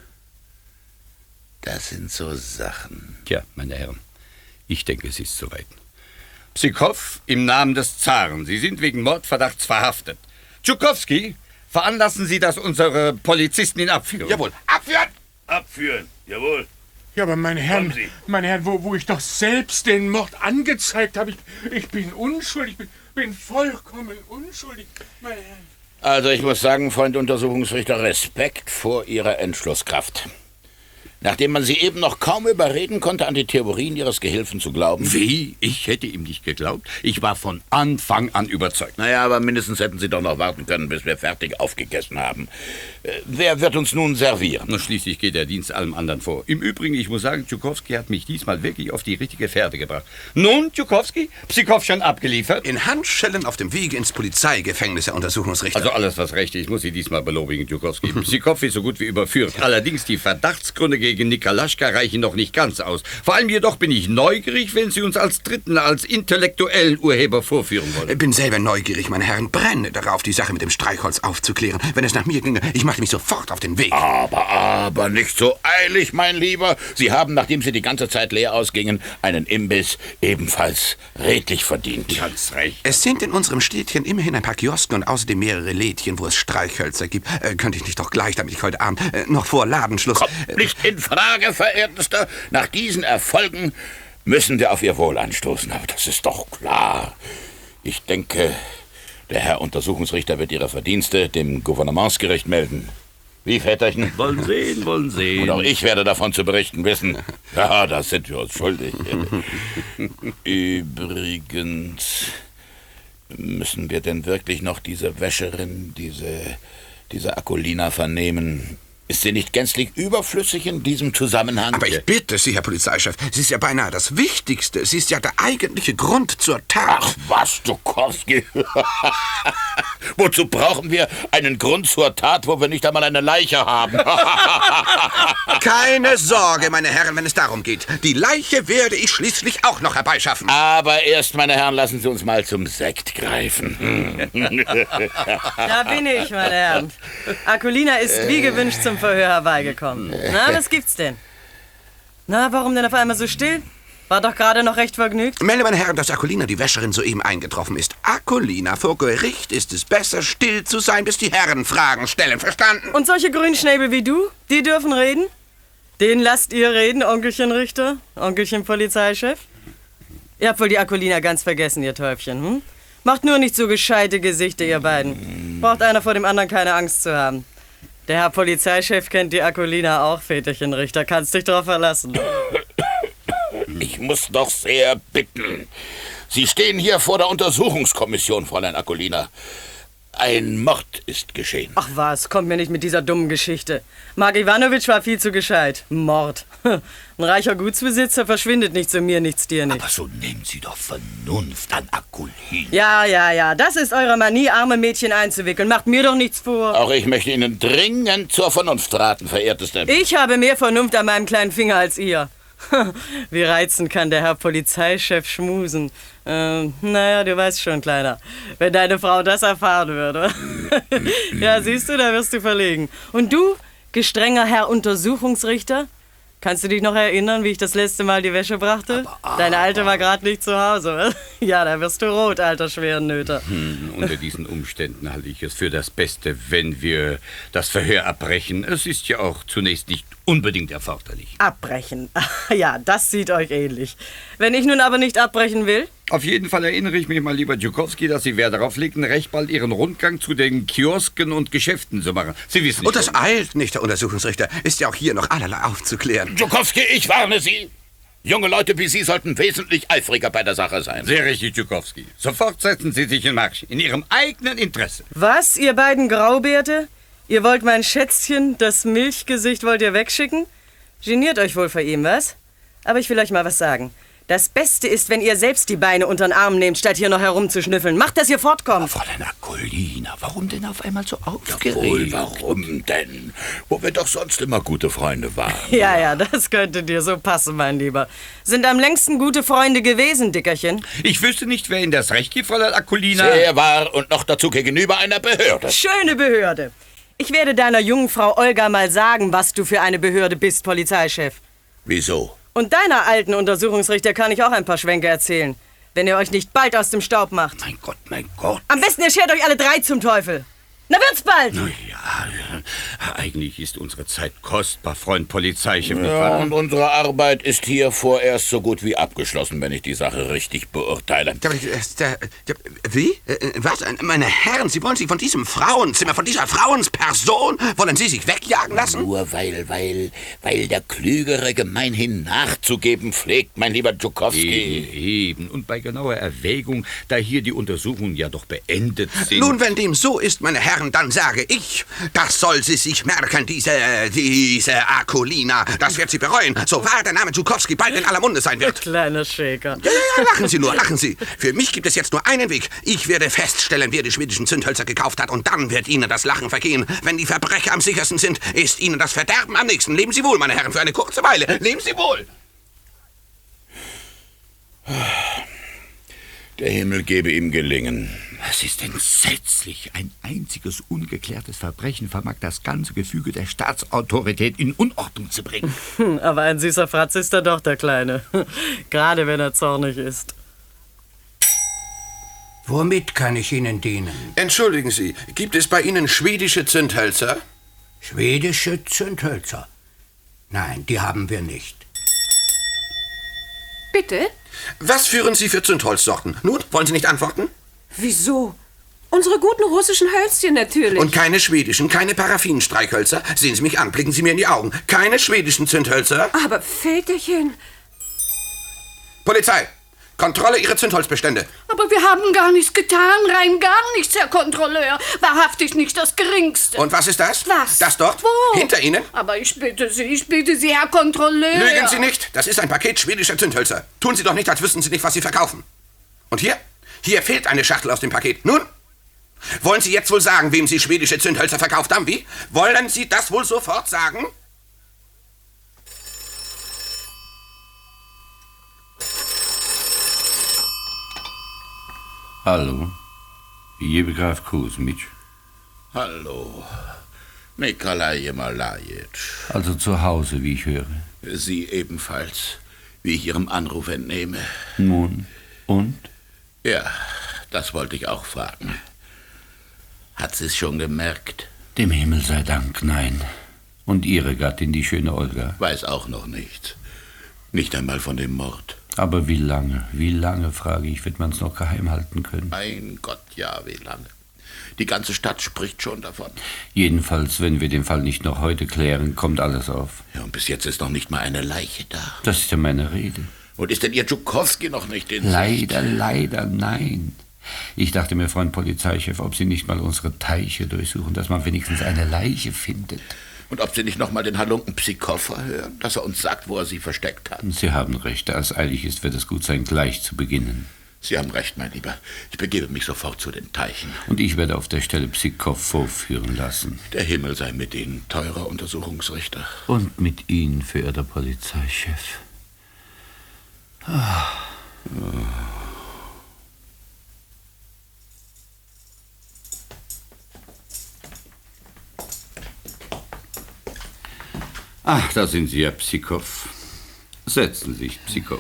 das sind so Sachen. Tja, meine Herren, ich denke, es ist soweit. Psychow, im Namen des Zaren, Sie sind wegen Mordverdachts verhaftet. Tschukowski, veranlassen Sie, dass unsere Polizisten ihn abführen. Jawohl, abführen! Abführen, jawohl. Ja, aber meine Herren, wo ich doch selbst den Mord angezeigt habe, ich bin unschuldig, bin vollkommen unschuldig, meine Herren. Also ich muss sagen, Freund Untersuchungsrichter, Respekt vor Ihrer Entschlusskraft. Nachdem man Sie eben noch kaum überreden konnte, an die Theorien Ihres Gehilfen zu glauben. Wie? Ich hätte ihm nicht geglaubt. Ich war von Anfang an überzeugt. Naja, aber mindestens hätten Sie doch noch warten können, bis wir fertig aufgegessen haben. Wer wird uns nun servieren? Na, schließlich geht der Dienst allem anderen vor. Im Übrigen, ich muss sagen, Tschukowski hat mich diesmal wirklich auf die richtige Fährte gebracht. Nun, Tschukowski, Psychow schon abgeliefert? In Handschellen auf dem Wege ins Polizeigefängnis, Herr Untersuchungsrichter. Also alles, was recht ist, ich muss Sie diesmal belobigen, Tschukowski. Psychow ist so gut wie überführt. Allerdings die Verdachtsgründe gegen Nikolaschka reichen noch nicht ganz aus. Vor allem jedoch bin ich neugierig, wenn Sie uns als Dritten, als intellektuellen Urheber vorführen wollen. Ich bin selber neugierig, meine Herren. Brenne darauf, die Sache mit dem Streichholz aufzuklären. Wenn es nach mir ginge, ich machte mich sofort auf den Weg. Aber nicht so eilig, mein Lieber. Sie haben, nachdem Sie die ganze Zeit leer ausgingen, einen Imbiss ebenfalls redlich verdient. Ganz recht. Es sind in unserem Städtchen immerhin ein paar Kiosken und außerdem mehrere Lädchen, wo es Streichhölzer gibt. Könnte ich nicht doch gleich, damit ich heute Abend noch vor Ladenschluss... Kommt nicht in Frage, verehrtester. Nach diesen Erfolgen müssen wir auf Ihr Wohl anstoßen. Aber das ist doch klar. Ich denke, der Herr Untersuchungsrichter wird Ihre Verdienste dem Gouvernementsgericht melden. Wie, Väterchen? Wollen sehen. Und auch ich werde davon zu berichten wissen. Ja, das sind wir uns schuldig. Übrigens, müssen wir denn wirklich noch diese Wäscherin, diese Akulina vernehmen? Ist sie nicht gänzlich überflüssig in diesem Zusammenhang? Aber ich bitte Sie, Herr Polizeichef, sie ist ja beinahe das Wichtigste. Sie ist ja der eigentliche Grund zur Tat. Ach was, Dukowski. Wozu brauchen wir einen Grund zur Tat, wo wir nicht einmal eine Leiche haben? Keine Sorge, meine Herren, wenn es darum geht. Die Leiche werde ich schließlich auch noch herbeischaffen. Aber erst, meine Herren, lassen Sie uns mal zum Sekt greifen. Da bin ich, meine Herren. Akulina ist wie gewünscht zum Verhör herbeigekommen. Na, was gibt's denn? Na, warum denn auf einmal so still? War doch gerade noch recht vergnügt. Melde, meine Herren, dass Akulina, die Wäscherin, soeben eingetroffen ist. Akulina, vor Gericht ist es besser, still zu sein, bis die Herren Fragen stellen. Verstanden? Und solche Grünschnäbel wie du, die dürfen reden? Den lasst ihr reden, Onkelchen Richter, Onkelchen Polizeichef? Ihr habt wohl die Akulina ganz vergessen, ihr Täubchen, hm? Macht nur nicht so gescheite Gesichter, ihr beiden. Braucht einer vor dem anderen keine Angst zu haben. Der Herr Polizeichef kennt die Akulina auch, Väterchen Richter. Kannst dich drauf verlassen. Ich muss doch sehr bitten. Sie stehen hier vor der Untersuchungskommission, Fräulein Akulina. Ein Mord ist geschehen. Ach was, kommt mir nicht mit dieser dummen Geschichte. Mark Iwanowitsch war viel zu gescheit. Mord. Ein reicher Gutsbesitzer verschwindet nicht zu mir, nichts dir nicht. Aber so nehmen Sie doch Vernunft an, Akulina. Ja, das ist eure Manie, arme Mädchen einzuwickeln. Macht mir doch nichts vor. Auch ich möchte Ihnen dringend zur Vernunft raten, verehrteste. Ich habe mehr Vernunft an meinem kleinen Finger als ihr. Wie reizend kann der Herr Polizeichef schmusen. Naja, du weißt schon, Kleiner, wenn deine Frau das erfahren würde. Ja, siehst du, da wirst du verlegen. Und du, gestrenger Herr Untersuchungsrichter, kannst du dich noch erinnern, wie ich das letzte Mal die Wäsche brachte? Deine Alte war gerade nicht zu Hause. Ja, da wirst du rot, alter Schwerennöter. Unter diesen Umständen halte ich es für das Beste, wenn wir das Verhör abbrechen. Es ist ja auch zunächst nicht unbedingt erforderlich. Abbrechen? Ja, das sieht euch ähnlich. Wenn ich nun aber nicht abbrechen will? Auf jeden Fall erinnere ich mich mal, lieber Tschukowski, dass Sie Wert darauf legten, recht bald Ihren Rundgang zu den Kiosken und Geschäften zu machen. Sie wissen nicht. Und das eilt nicht, Herr Untersuchungsrichter. Ist ja auch hier noch allerlei aufzuklären. Tschukowski, ich warne Sie. Junge Leute wie Sie sollten wesentlich eifriger bei der Sache sein. Sehr richtig, Tschukowski. Sofort setzen Sie sich in Marsch. In Ihrem eigenen Interesse. Was, ihr beiden Graubärte? Ihr wollt mein Schätzchen, das Milchgesicht, wollt ihr wegschicken? Geniert euch wohl vor ihm, was? Aber ich will euch mal was sagen. Das Beste ist, wenn ihr selbst die Beine unter den Arm nehmt, statt hier noch herumzuschnüffeln. Macht, dass ihr fortkommt. Fräulein Akulina, warum denn auf einmal so aufgeregt? Warum denn? Wo wir doch sonst immer gute Freunde waren. Ja, das könnte dir so passen, mein Lieber. Sind am längsten gute Freunde gewesen, Dickerchen. Ich wüsste nicht, wer Ihnen das Recht gibt, Fräulein Akulina. Sehr wahr und noch dazu gegenüber einer Behörde. Schöne Behörde. Ich werde deiner jungen Frau Olga mal sagen, was du für eine Behörde bist, Polizeichef. Wieso? Und deiner alten Untersuchungsrichter kann ich auch ein paar Schwänke erzählen, wenn ihr euch nicht bald aus dem Staub macht. Mein Gott. Am besten ihr schert euch alle drei zum Teufel. Na wird's bald! Na ja, Eigentlich ist unsere Zeit kostbar, Freund Polizeichef. Ja, und unsere Arbeit ist hier vorerst so gut wie abgeschlossen, wenn ich die Sache richtig beurteile. Wie? Was? Meine Herren, Sie wollen sich von diesem Frauenzimmer, von dieser Frauensperson, wollen Sie sich wegjagen lassen? Nur weil der Klügere gemeinhin nachzugeben pflegt, mein lieber Tschukowski. Eben. Und bei genauer Erwägung, da hier die Untersuchungen ja doch beendet sind. Nun, wenn dem so ist, meine Herren, dann sage ich, das soll sie sich merken, diese Akulina. Das wird sie bereuen, so wahr der Name Tschukowski bald in aller Munde sein wird. Kleiner Schäker. Ja, lachen Sie nur, lachen Sie. Für mich gibt es jetzt nur einen Weg. Ich werde feststellen, wer die schwedischen Zündhölzer gekauft hat, und dann wird Ihnen das Lachen vergehen. Wenn die Verbrecher am sichersten sind, ist Ihnen das Verderben am nächsten. Leben Sie wohl, meine Herren, für eine kurze Weile. Leben Sie wohl. Der Himmel gebe ihm Gelingen. Es ist entsetzlich. Ein einziges ungeklärtes Verbrechen vermag das ganze Gefüge der Staatsautorität in Unordnung zu bringen. Aber ein süßer Fratz ist er doch, der Kleine. Gerade wenn er zornig ist. Womit kann ich Ihnen dienen? Entschuldigen Sie, gibt es bei Ihnen schwedische Zündhölzer? Schwedische Zündhölzer? Nein, die haben wir nicht. Bitte? Was führen Sie für Zündholzsorten? Nun, wollen Sie nicht antworten? Wieso? Unsere guten russischen Hölzchen natürlich. Und keine schwedischen, keine Paraffinstreichhölzer? Sehen Sie mich an, blicken Sie mir in die Augen. Keine schwedischen Zündhölzer? Aber Väterchen... Polizei! Kontrolle Ihrer Zündholzbestände. Aber wir haben gar nichts getan, rein gar nichts, Herr Kontrolleur. Wahrhaftig nicht das Geringste. Und was ist das? Was? Das dort? Wo? Hinter Ihnen? Aber ich bitte Sie, Herr Kontrolleur. Lügen Sie nicht, das ist ein Paket schwedischer Zündhölzer. Tun Sie doch nicht, als wüssten Sie nicht, was Sie verkaufen. Und hier? Hier fehlt eine Schachtel aus dem Paket. Nun? Wollen Sie jetzt wohl sagen, wem Sie schwedische Zündhölzer verkauft haben? Wie? Wollen Sie das wohl sofort sagen? Hallo, Jewe Graf Kusmitsch. Hallo, Nikolai Jemalajitsch. Also zu Hause, wie ich höre. Sie ebenfalls, wie ich Ihrem Anruf entnehme. Nun, und? Ja, das wollte ich auch fragen. Hat sie es schon gemerkt? Dem Himmel sei Dank, nein. Und Ihre Gattin, die schöne Olga? Weiß auch noch nichts. Nicht einmal von dem Mord. Aber wie lange, frage ich, wird man es noch geheim halten können? Mein Gott, ja, wie lange? Die ganze Stadt spricht schon davon. Jedenfalls, wenn wir den Fall nicht noch heute klären, kommt alles auf. Ja, und bis jetzt ist noch nicht mal eine Leiche da. Das ist ja meine Rede. Und ist denn Ihr Tschukowski noch nicht in Sicht? Leider, nein. Ich dachte mir, Freund Polizeichef, ob Sie nicht mal unsere Teiche durchsuchen, dass man wenigstens eine Leiche findet. Und ob Sie nicht noch mal den Halunken Psikow hören, dass er uns sagt, wo er sie versteckt hat. Sie haben recht, da es eilig ist, wird es gut sein, gleich zu beginnen. Sie haben recht, mein Lieber. Ich begebe mich sofort zu den Teichen. Und ich werde auf der Stelle Psikow vorführen lassen. Der Himmel sei mit Ihnen, teurer Untersuchungsrichter. Und mit Ihnen, verehrter Polizeichef. Ah. Ach, da sind Sie ja, Psikow. Setzen Sie sich, Psikow.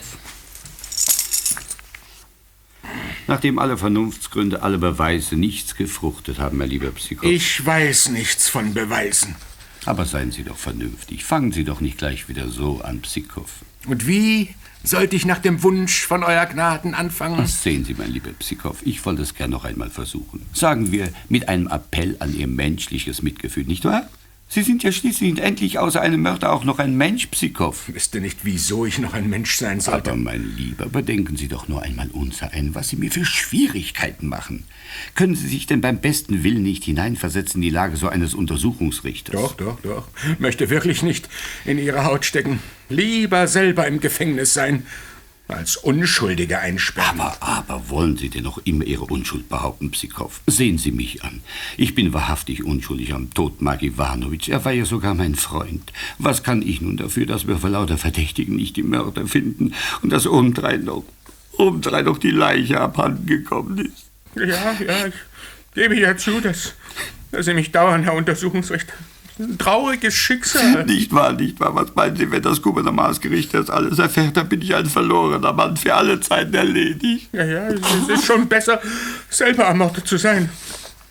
Nachdem alle Vernunftsgründe, alle Beweise nichts gefruchtet haben, mein lieber Psikow. Ich weiß nichts von Beweisen. Aber seien Sie doch vernünftig. Fangen Sie doch nicht gleich wieder so an, Psikow. Und wie sollte ich nach dem Wunsch von Euer Gnaden anfangen? Das sehen Sie, mein lieber Psikow, ich wollte es gern noch einmal versuchen. Sagen wir mit einem Appell an Ihr menschliches Mitgefühl, nicht wahr? Sie sind ja schließlich und endlich außer einem Mörder auch noch ein Mensch, Psikow. Wüsste nicht, wieso ich noch ein Mensch sein sollte. Aber, mein Lieber, bedenken Sie doch nur einmal unserein, was Sie mir für Schwierigkeiten machen. Können Sie sich denn beim besten Willen nicht hineinversetzen in die Lage so eines Untersuchungsrichters? Doch. Möchte wirklich nicht in Ihre Haut stecken. Lieber selber im Gefängnis sein, als Unschuldige einsperren. Aber wollen Sie denn noch immer Ihre Unschuld behaupten, Psikow? Sehen Sie mich an. Ich bin wahrhaftig unschuldig am Tod Mark Iwanowitsch. Er war ja sogar mein Freund. Was kann ich nun dafür, dass wir vor lauter Verdächtigen nicht die Mörder finden und dass obendrein noch die Leiche abhanden gekommen ist? Ja, ich gebe ja zu, dass Sie mich dauern, Herr Untersuchungsrichter. Ein trauriges Schicksal. Nicht wahr? Was meinen Sie, wenn das Gouvernementsgericht das alles erfährt, dann bin ich ein verlorener Mann für alle Zeiten erledigt. Ja, es ist schon besser, selber ermordet zu sein.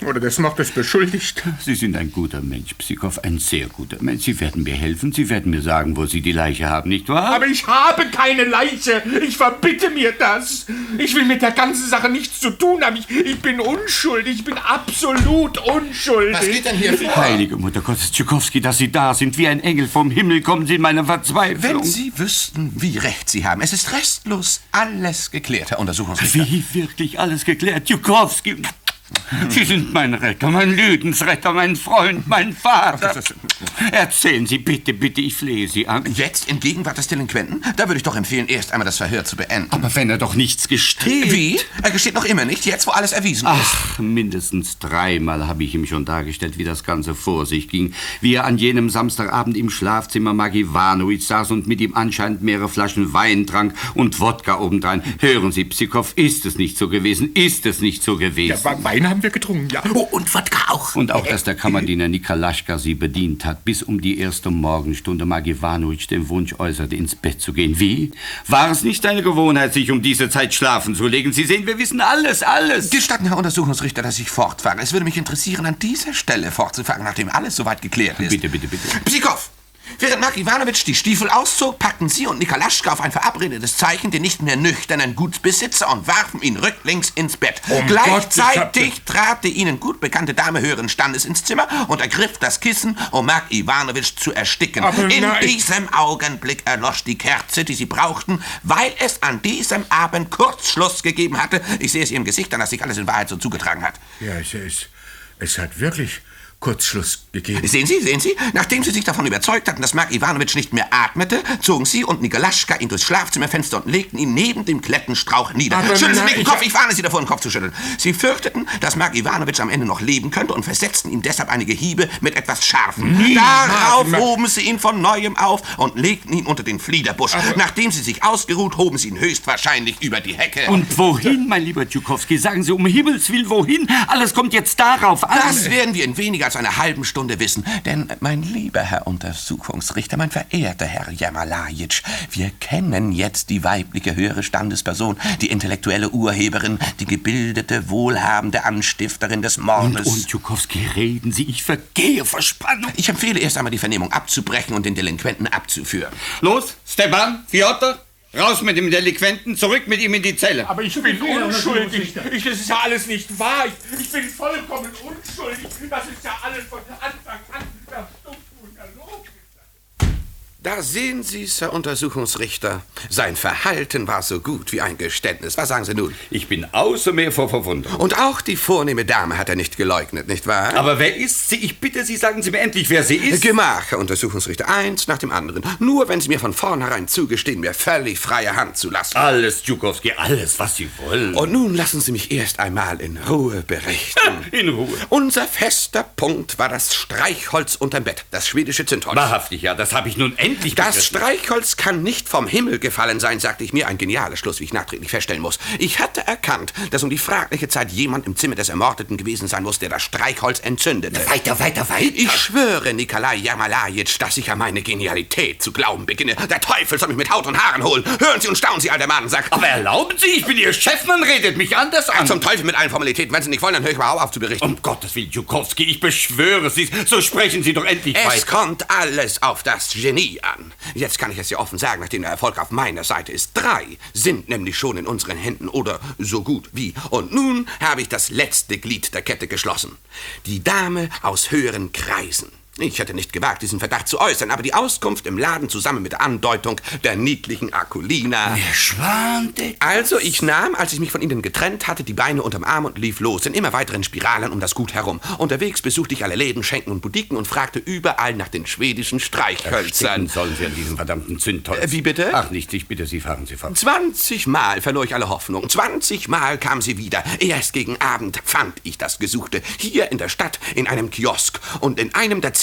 Oder des Mordes beschuldigt. Sie sind ein guter Mensch, Psikow, ein sehr guter Mensch. Sie werden mir helfen, Sie werden mir sagen, wo Sie die Leiche haben, nicht wahr? Aber ich habe keine Leiche. Ich verbitte mir das. Ich will mit der ganzen Sache nichts zu tun haben. Ich bin unschuldig. Ich bin absolut unschuldig. Was geht denn hier vor? Heilige Mutter Gottes, Tschukowski, dass Sie da sind, wie ein Engel vom Himmel, kommen Sie in meine Verzweiflung. Wenn Sie wüssten, wie recht Sie haben. Es ist restlos alles geklärt, Herr Untersuchungsrichter. Wie wirklich alles geklärt, Tschukowski? Sie sind mein Retter, mein Lebensretter, mein Freund, mein Vater. Erzählen Sie bitte, ich flehe Sie an. Jetzt in Gegenwart des Delinquenten? Da würde ich doch empfehlen, erst einmal das Verhör zu beenden. Aber wenn er doch nichts gesteht. Wie? Er gesteht noch immer nicht, jetzt wo alles erwiesen ist. Ach, mindestens 3-mal habe ich ihm schon dargestellt, wie das Ganze vor sich ging. Wie er an jenem Samstagabend im Schlafzimmer Magi Iwanowitsch saß und mit ihm anscheinend mehrere Flaschen Wein trank und Wodka obendrein. Hören Sie, Psikow, ist es nicht so gewesen? Ist es nicht so gewesen? Ja, Wein haben wir getrunken, ja. Oh, und Wodka auch. Und auch, dass der Kammerdiener Nikolaschka sie bedient hat, bis um die erste Morgenstunde Magi Iwanowitsch den Wunsch äußerte, ins Bett zu gehen. Wie? War es nicht seine Gewohnheit, sich um diese Zeit schlafen zu legen? Sie sehen, wir wissen alles. Gestatten, Herr Untersuchungsrichter, dass ich fortfahre. Es würde mich interessieren, an dieser Stelle fortzufahren, nachdem alles soweit geklärt ist. Bitte. Psikow! Während Magi Iwanowitsch die Stiefel auszog, packten Sie und Nikolaschka auf ein verabredetes Zeichen den nicht mehr nüchternen Gutsbesitzer und warfen ihn rücklings ins Bett. Gleichzeitig trat die Ihnen gut bekannte Dame höheren Standes ins Zimmer und ergriff das Kissen, um Magi Iwanowitsch zu ersticken. In diesem Augenblick erlosch die Kerze, die Sie brauchten, weil es an diesem Abend Kurzschluss gegeben hatte. Ich sehe es Ihrem Gesicht an, dass sich alles in Wahrheit so zugetragen hat. Ja, es hat wirklich Kurzschluss gegeben. Sehen Sie? Nachdem Sie sich davon überzeugt hatten, dass Magi Iwanowitsch nicht mehr atmete, zogen Sie und Nikolaschka ihn durchs Schlafzimmerfenster und legten ihn neben dem Klettenstrauch nieder. Schütteln Sie nicht den Kopf, ich warne Sie davor, den Kopf zu schütteln. Sie fürchteten, dass Magi Iwanowitsch am Ende noch leben könnte und versetzten ihm deshalb einige Hiebe mit etwas Scharfen. Darauf hoben Sie ihn von Neuem auf und legten ihn unter den Fliederbusch. Nachdem Sie sich ausgeruht, hoben Sie ihn höchstwahrscheinlich über die Hecke. Und wohin, mein lieber Tschukowski? Sagen Sie um Himmels Willen, wohin? Alles kommt jetzt darauf an. Das werden wir in weniger als einer halben Stunde wissen. Denn, mein lieber Herr Untersuchungsrichter, mein verehrter Herr Jamalajic, wir kennen jetzt die weibliche höhere Standesperson, die intellektuelle Urheberin, die gebildete, wohlhabende Anstifterin des Mordes. Und Tschukowski, reden Sie, ich vergehe vor Spannung. Ich empfehle erst einmal die Vernehmung abzubrechen und den Delinquenten abzuführen. Los, Stepan, Fjodor, raus mit dem Delinquenten, zurück mit ihm in die Zelle. Aber ich bin unschuldig. Das ist ja alles nicht wahr. Ich bin vollkommen unschuldig. Das ist ja alles von Anfang an verstumpft und erlogen. Da sehen Sie, Herr Untersuchungsrichter. Sein Verhalten war so gut wie ein Geständnis. Was sagen Sie nun? Ich bin außer mir vor Verwunderung. Und auch die vornehme Dame hat er nicht geleugnet, nicht wahr? Aber wer ist sie? Ich bitte Sie, sagen Sie mir endlich, wer sie ist. Gemach, Herr Untersuchungsrichter, eins nach dem anderen. Nur wenn Sie mir von vornherein zugestehen, mir völlig freie Hand zu lassen. Alles, Tschukowski, alles, was Sie wollen. Und nun lassen Sie mich erst einmal in Ruhe berichten. In Ruhe. Unser fester Punkt war das Streichholz unterm Bett, das schwedische Zündholz. Wahrhaftig, ja, das habe ich nun endlich begriffen. Das Streichholz kann nicht vom Himmel gefallen sein, sagte ich mir. Ein genialer Schluss, wie ich nachträglich feststellen muss. Ich hatte erkannt, dass um die fragliche Zeit jemand im Zimmer des Ermordeten gewesen sein muss, der das Streichholz entzündete. Weiter. Ich schwöre, Nikolai Jamalajic, dass ich an meine Genialität zu glauben beginne. Der Teufel soll mich mit Haut und Haaren holen. Hören Sie und staunen Sie, alter Mann, sagt. Aber erlauben Sie, ich bin Ihr Chef, man redet mich anders an. Zum Teufel mit allen Formalitäten. Wenn Sie nicht wollen, dann höre ich mal auf zu berichten. Um Gottes Willen, Tschukowski, ich beschwöre Sie, so sprechen Sie doch endlich weiter. Es kommt alles auf das Genie an. Jetzt kann ich es ja offen sagen, nachdem der Erfolg auf meiner Seite ist. 3 sind nämlich schon in unseren Händen oder so gut wie. Und nun habe ich das letzte Glied der Kette geschlossen. Die Dame aus höheren Kreisen. Ich hätte nicht gewagt, diesen Verdacht zu äußern, aber die Auskunft im Laden zusammen mit der Andeutung der niedlichen Akulina. Mir schwante. Also, ich nahm, als ich mich von ihnen getrennt hatte, die Beine unterm Arm und lief los in immer weiteren Spiralen um das Gut herum. Unterwegs besuchte ich alle Läden, Schenken und Boutiquen und fragte überall nach den schwedischen Streichhölzern. Sollen Sie an diesem verdammten Zündholz. Wie bitte? Ach, nichts, ich bitte Sie, fahren Sie fort. 20 Mal verlor ich alle Hoffnung. 20 Mal kam sie wieder. Erst gegen Abend fand ich das Gesuchte. Hier in der Stadt, in einem Kiosk. Und in einem der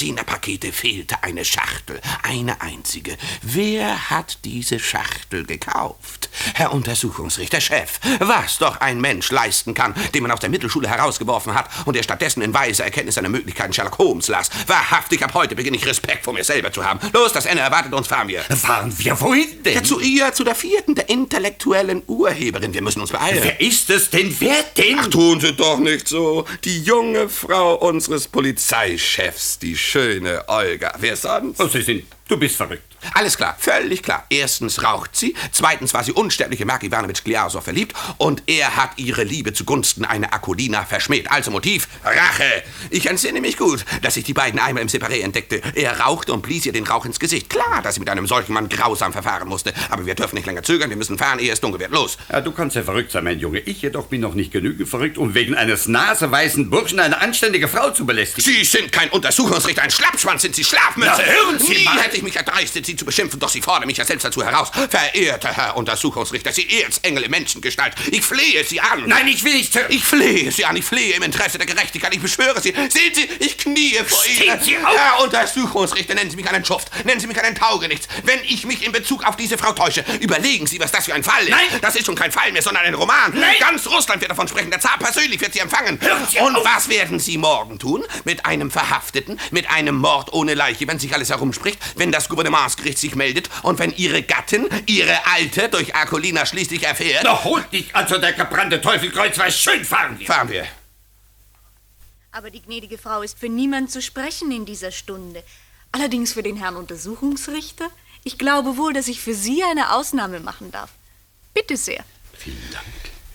10er-Pakete fehlte eine Schachtel, eine einzige. Wer hat diese Schachtel gekauft? Herr Untersuchungsrichter, Chef, was doch ein Mensch leisten kann, den man aus der Mittelschule herausgeworfen hat und der stattdessen in weiser Erkenntnis seiner Möglichkeiten Sherlock Holmes las. Wahrhaftig, ab heute beginne ich Respekt vor mir selber zu haben. Los, das Ende erwartet uns, fahren wir. Fahren wir wohin denn? Ja, zu ihr, zu der 4., der intellektuellen Urheberin. Wir müssen uns beeilen. Wer ist es denn? Wer denn? Ach, tun Sie doch nicht so. Die junge Frau unseres Polizeichefs, die schöne Olga. Wer sonst? Oh, du bist verrückt. Alles klar, völlig klar. Erstens raucht sie, zweitens war sie unsterbliche Mark Iwanowitsch Gliasow verliebt und er hat ihre Liebe zugunsten einer Akulina verschmäht. Also Motiv, Rache. Ich entsinne mich gut, dass ich die beiden einmal im Separé entdeckte. Er rauchte und blies ihr den Rauch ins Gesicht. Klar, dass sie mit einem solchen Mann grausam verfahren musste. Aber wir dürfen nicht länger zögern, wir müssen fahren, ehe es dunkel wird. Los! Ja, du kannst ja verrückt sein, mein Junge. Ich jedoch bin noch nicht genügend verrückt, um wegen eines naseweißen Burschen eine anständige Frau zu belästigen. Sie sind kein Untersuchungsrichter, ein Schlappschwanz sind Sie, Schlafmütze! Na, hören Sie Nie mal! hätte ich mich erdreistet, Sie zu beschimpfen, doch Sie fordern mich ja selbst dazu heraus. Verehrter Herr Untersuchungsrichter, Sie Erzengel in Menschengestalt, ich flehe Sie an. Nein, ich will nicht. Ich flehe Sie an, ich flehe im Interesse der Gerechtigkeit, ich beschwöre Sie. Sehen Sie, ich knie vor Ihnen. Stehen Sie auf! Herr Untersuchungsrichter, nennen Sie mich einen Schuft, nennen Sie mich einen Taugenichts. Wenn ich mich in Bezug auf diese Frau täusche, überlegen Sie, was das für ein Fall ist. Nein! Das ist schon kein Fall mehr, sondern ein Roman. Nein! Ganz Russland wird davon sprechen, der Zar persönlich wird Sie empfangen. Hören Sie Und auf! was werden Sie morgen tun? Mit einem Verhafteten, mit einem Mord ohne Leiche, wenn sich alles herumspricht, wenn das Gouvernementsgericht sich meldet und wenn Ihre Gattin, Ihre Alte, durch Akulina schließlich erfährt... Na, holt dich also der gebrannte Teufel kreuzweis, schön fahren wir. Fahren wir. Aber die gnädige Frau ist für niemand zu sprechen in dieser Stunde. Allerdings für den Herrn Untersuchungsrichter. Ich glaube wohl, dass ich für Sie eine Ausnahme machen darf. Bitte sehr. Vielen Dank.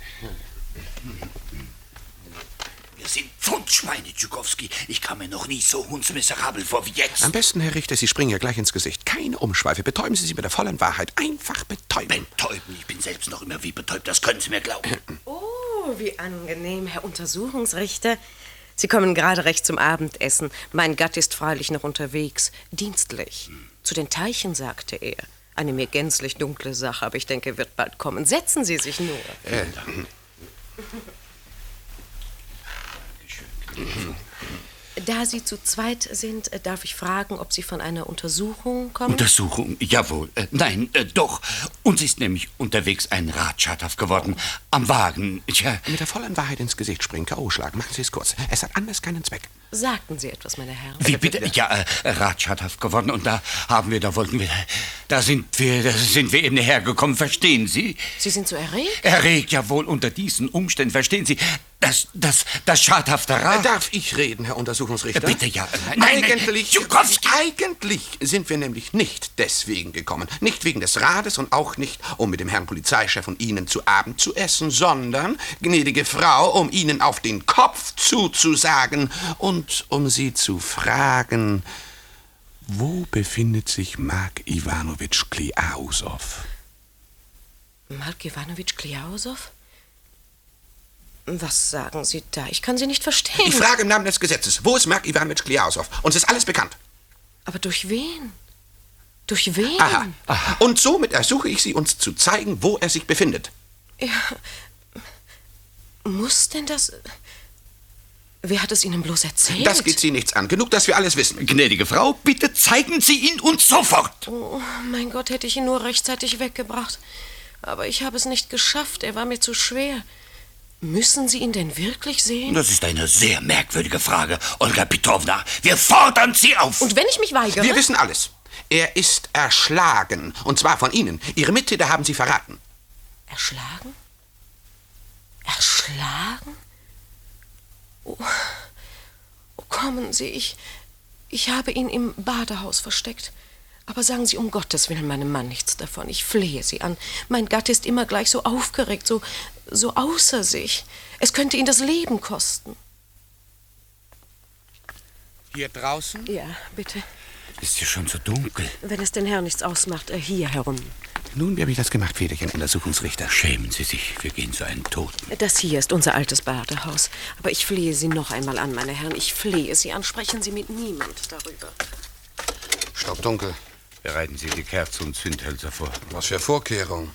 Wir sind Pfundschweine, Tschukowski. Ich kam mir noch nie so hundsmiserabel vor wie jetzt. Am besten, Herr Richter, Sie springen ja gleich ins Gesicht. Keine Umschweife. Betäuben Sie sich mit der vollen Wahrheit. Einfach betäuben. Betäuben? Ich bin selbst noch immer wie betäubt. Das können Sie mir glauben. Oh, wie angenehm, Herr Untersuchungsrichter. Sie kommen gerade recht zum Abendessen. Mein Gatt ist freilich noch unterwegs. Dienstlich. Zu den Teichen, sagte er. Eine mir gänzlich dunkle Sache, aber ich denke, er wird bald kommen. Setzen Sie sich nur. Da Sie zu zweit sind, darf ich fragen, ob Sie von einer Untersuchung kommen? Untersuchung? Jawohl. Nein, doch. Uns ist nämlich unterwegs ein Rad schadhaft geworden. Am Wagen. Tja. Mit der vollen Wahrheit ins Gesicht springen. K.O.-Schlag. Machen Sie es kurz. Es hat anders keinen Zweck. Sagten Sie etwas, meine Herren? Wie bitte? Ja, Rad schadhaft geworden. Und da sind wir eben hergekommen. Verstehen Sie? Sie sind so erregt? Erregt, jawohl. Unter diesen Umständen, verstehen Sie, das schadhafte Rad... Darf ich reden, Herr Untersuchungsrichter? Bitte, ja. Eigentlich sind wir nämlich nicht deswegen gekommen. Nicht wegen des Rades und auch nicht, um mit dem Herrn Polizeichef und Ihnen zu Abend zu essen, sondern, gnädige Frau, um Ihnen auf den Kopf zuzusagen und um Sie zu fragen, wo befindet sich Mark Iwanowitsch Gliasow? Mark Iwanowitsch Gliasow? Was sagen Sie da? Ich kann Sie nicht verstehen. Ich frage im Namen des Gesetzes, wo ist Mark Iwanowitsch Gliasow? Uns ist alles bekannt. Aber durch wen? Durch wen? Aha. Und somit ersuche ich Sie, uns zu zeigen, wo er sich befindet. Ja. Muss denn das... Wer hat es Ihnen bloß erzählt? Das geht Sie nichts an. Genug, dass wir alles wissen. Gnädige Frau, bitte zeigen Sie ihn uns sofort. Oh, mein Gott, hätte ich ihn nur rechtzeitig weggebracht. Aber ich habe es nicht geschafft. Er war mir zu schwer. Müssen Sie ihn denn wirklich sehen? Das ist eine sehr merkwürdige Frage, Olga Petrovna. Wir fordern Sie auf. Und wenn ich mich weigere? Wir wissen alles. Er ist erschlagen. Und zwar von Ihnen. Ihre Mittäter haben Sie verraten. Erschlagen? Erschlagen? Oh, kommen Sie, ich habe ihn im Badehaus versteckt. Aber sagen Sie um Gottes Willen meinem Mann nichts davon. Ich flehe Sie an. Mein Gatte ist immer gleich so aufgeregt, so außer sich. Es könnte ihn das Leben kosten. Hier draußen? Ja, bitte. Ist hier schon so dunkel? Wenn es den Herrn nichts ausmacht, hier herum. Nun, wie habe ich das gemacht, Federchen, Untersuchungsrichter? Schämen Sie sich, wir gehen zu einem Toten. Das hier ist unser altes Badehaus. Aber ich flehe Sie noch einmal an, meine Herren. Ich flehe Sie an. Sprechen Sie mit niemand darüber. Staubdunkel. Bereiten Sie die Kerze und Zündhölzer vor. Was für Vorkehrungen?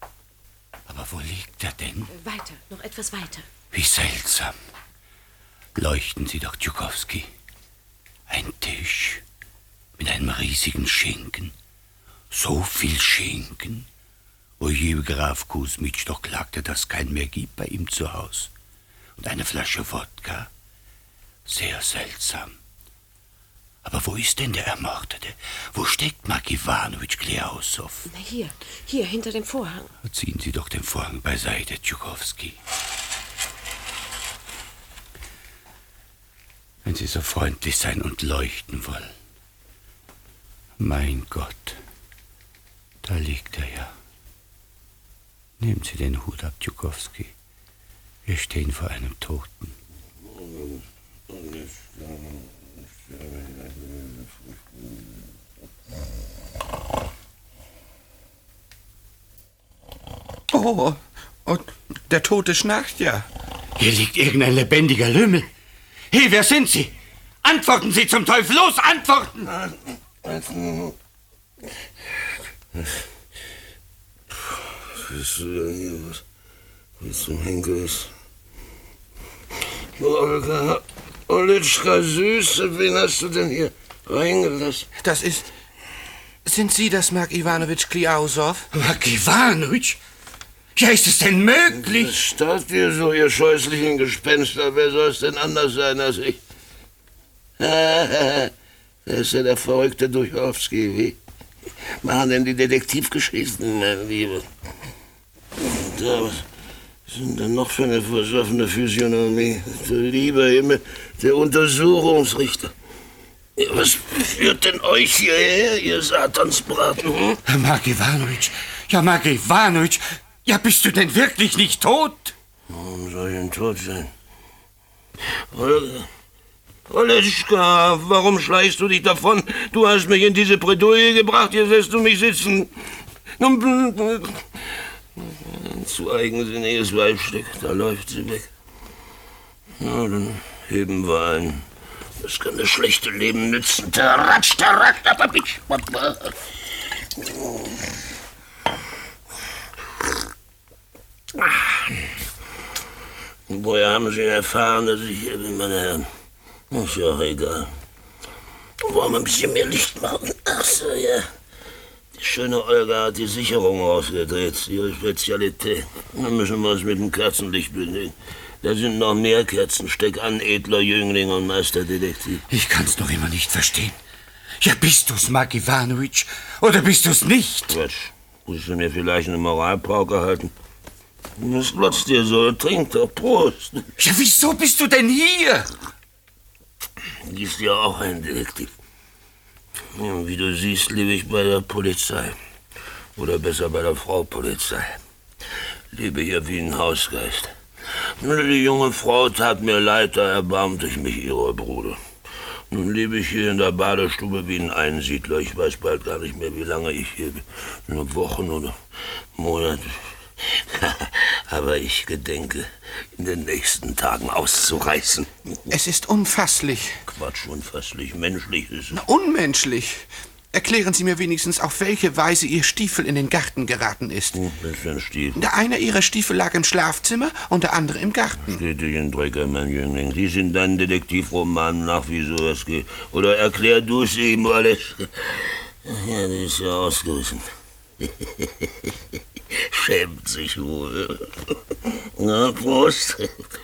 Aber wo liegt er denn? Weiter, noch etwas weiter. Wie seltsam. Leuchten Sie doch, Tchukowski. Ein Tisch mit einem riesigen Schinken. So viel Schinken. Oje, Graf Kusmitsch doch klagte, dass es keinen mehr gibt bei ihm zu Haus. Und eine Flasche Wodka. Sehr seltsam. Aber wo ist denn der Ermordete? Wo steckt Mark Iwanowitsch Kleausow? Na hier, hinter dem Vorhang. Ziehen Sie doch den Vorhang beiseite, Tchukowski. Wenn Sie so freundlich sein und leuchten wollen. Mein Gott, da liegt er ja. Nehmen Sie den Hut ab, Tchukowski. Wir stehen vor einem Toten. Oh, der Tote schnarcht ja. Hier liegt irgendein lebendiger Lümmel. Hey, wer sind Sie? Antworten Sie zum Teufel! Los, antworten! Bist du denn hier? Was zum Henker ist? Olga, Olitschka Süße, wen hast du denn hier reingelassen? Das ist... Sind Sie das, Mark Iwanowitsch Kleausow? Mark Iwanowitsch? Ja, ist es denn möglich? Was starrt ihr so, ihr scheußlichen Gespenster? Wer soll es denn anders sein als ich? Da ist ja der verrückte Duchowski. Wie machen denn die Detektivgeschichten, mein Lieber? Da, was sind denn noch für eine versoffene Physiognomie? Du lieber Himmel, der Untersuchungsrichter. Was führt denn euch hierher, ihr Satansbraten? Hm? Mark Iwanowitsch, ja, Mark Iwanowitsch, ja, bist du denn wirklich nicht tot? Warum soll ich denn tot sein? Olitschka, warum schleichst du dich davon? Du hast mich in diese Bredouille gebracht, jetzt lässt du mich sitzen. Ein zu eigensinniges Weibstück, da läuft sie weg. Na, dann heben wir ein. Das kann das schlechte Leben nützen. Taratsch, taratsch, tapapitsch. Woher haben Sie erfahren, dass ich hier bin, meine Herren? Ist ja auch egal. Wollen wir ein bisschen mehr Licht machen? Ach so, ja. Die schöne Olga hat die Sicherung ausgedreht. Ihre Spezialität. Dann müssen wir uns mit dem Kerzenlicht begnügen. Da sind noch mehr Kerzen. Steck an, edler Jüngling und Meisterdetektiv. Ich kann's noch immer nicht verstehen. Ja, bist du's, Mark Iwanowitsch? Oder bist du's nicht? Quatsch. Musst du mir vielleicht eine Moralpauke halten? Was glotzt dir so? Trink doch, Prost. Ja, wieso bist du denn hier? Die ist ja auch ein Detektiv. Ja, wie du siehst, lebe ich bei der Polizei. Oder besser bei der Frau Polizei. Lebe hier wie ein Hausgeist. Die junge Frau tat mir leid, da erbarmte ich mich ihrer Bruder. Nun lebe ich hier in der Badestube wie ein Einsiedler. Ich weiß bald gar nicht mehr, wie lange ich hier bin. Eine Woche oder Monate. Aber ich gedenke, in den nächsten Tagen auszureißen. Es ist unfasslich. Quatsch, unfasslich. Menschlich ist es. Unmenschlich. Erklären Sie mir wenigstens, auf welche Weise Ihr Stiefel in den Garten geraten ist. Was für ein Stiefel? Der eine Ihrer Stiefel lag im Schlafzimmer und der andere im Garten. Steht dich in Drecker, mein Jüngling. Die sind deinen Detektivromanen nach, wie sowas geht. Oder erklär du es ihm alles. Ja, die ist ja ausgerissen. Schämt sich wohl. Na, Prost.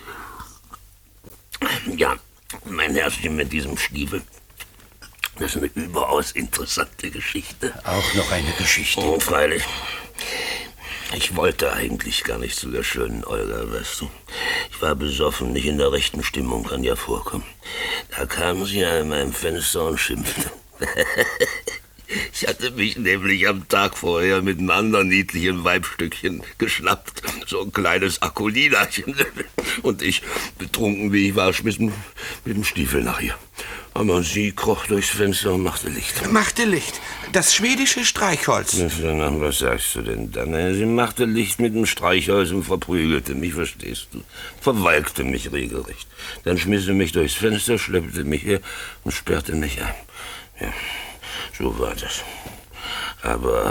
Ja, mein Herrchen mit diesem Stiefel. Das ist eine überaus interessante Geschichte. Auch noch eine Geschichte. Oh, freilich. Ich wollte eigentlich gar nicht zu der schönen Olga, weißt du. Ich war besoffen, nicht in der rechten Stimmung, kann ja vorkommen. Da kam sie an meinem Fenster und schimpfte. Ich hatte mich nämlich am Tag vorher mit einem anderen niedlichen Weibstückchen geschnappt. So ein kleines Akulinachen. Und ich, betrunken wie ich war, schmiss mit dem Stiefel nach ihr. Aber sie kroch durchs Fenster und machte Licht. Machte Licht? Das schwedische Streichholz. Was sagst du denn dann? Sie machte Licht mit dem Streichholz und verprügelte mich, verstehst du? Verwalkte mich regelrecht. Dann schmiss sie mich durchs Fenster, schleppte mich her und sperrte mich ein. Ja, so war das. Aber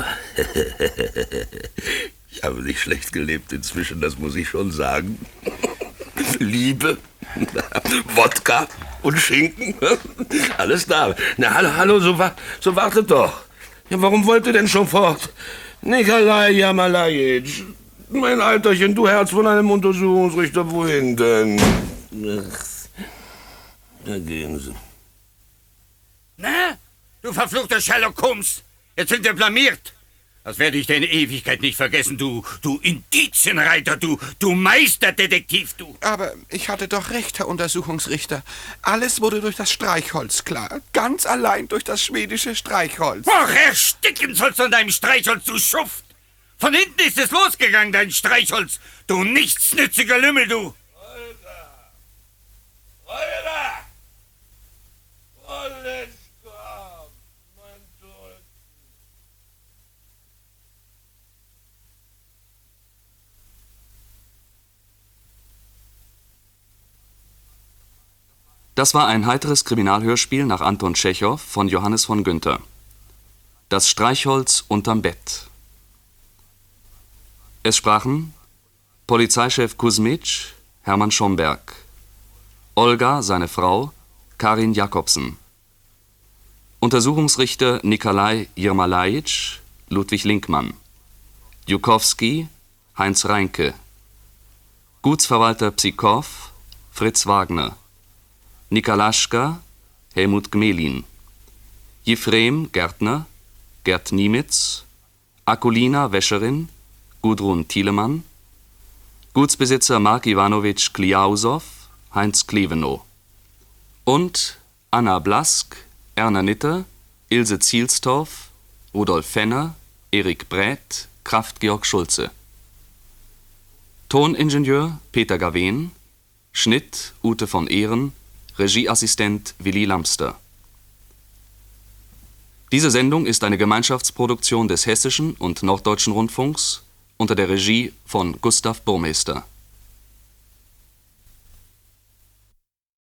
ich habe nicht schlecht gelebt inzwischen, das muss ich schon sagen. Liebe Wodka und Schinken? Alles da. Na, hallo, so wartet doch. Ja, warum wollt ihr denn schon fort? Nikolai Jamalajitsch, mein Alterchen, du Herz von einem Untersuchungsrichter, wohin denn? Ach, da gehen Sie. Na, du verfluchter Sherlock Holmes, jetzt sind wir blamiert. Das werde ich dir in Ewigkeit nicht vergessen, du Indizienreiter, du Meisterdetektiv, du. Aber ich hatte doch recht, Herr Untersuchungsrichter. Alles wurde durch das Streichholz klar. Ganz allein durch das schwedische Streichholz. Ach, ersticken sollst du an deinem Streichholz, du Schuft. Von hinten ist es losgegangen, dein Streichholz, du nichtsnütziger Lümmel, du. Das war ein heiteres Kriminalhörspiel nach Anton Tschechow von Johannes von Günther. Das Streichholz unterm Bett. Es sprachen Polizeichef Kuzmitsch, Hermann Schomberg, Olga, seine Frau, Karin Jakobsen, Untersuchungsrichter Nikolai Jermalajitsch, Ludwig Linkmann, Jukowski, Heinz Reinke, Gutsverwalter Psikow, Fritz Wagner, Nikolaschka, Helmut Gmelin, Jefrem, Gärtner, Gerd Niemitz, Akulina, Wäscherin, Gudrun Thielemann, Gutsbesitzer Mark Iwanowitsch Kliausow, Heinz Klevenow und Anna Blask, Erna Nitter, Ilse Zielstorff, Rudolf Fenner, Erik Bräth, Kraft Georg Schulze. Toningenieur Peter Gawen, Schnitt Ute von Ehren, Regieassistent Willi Lamster. Diese Sendung ist eine Gemeinschaftsproduktion des Hessischen und Norddeutschen Rundfunks unter der Regie von Gustav Burmeister.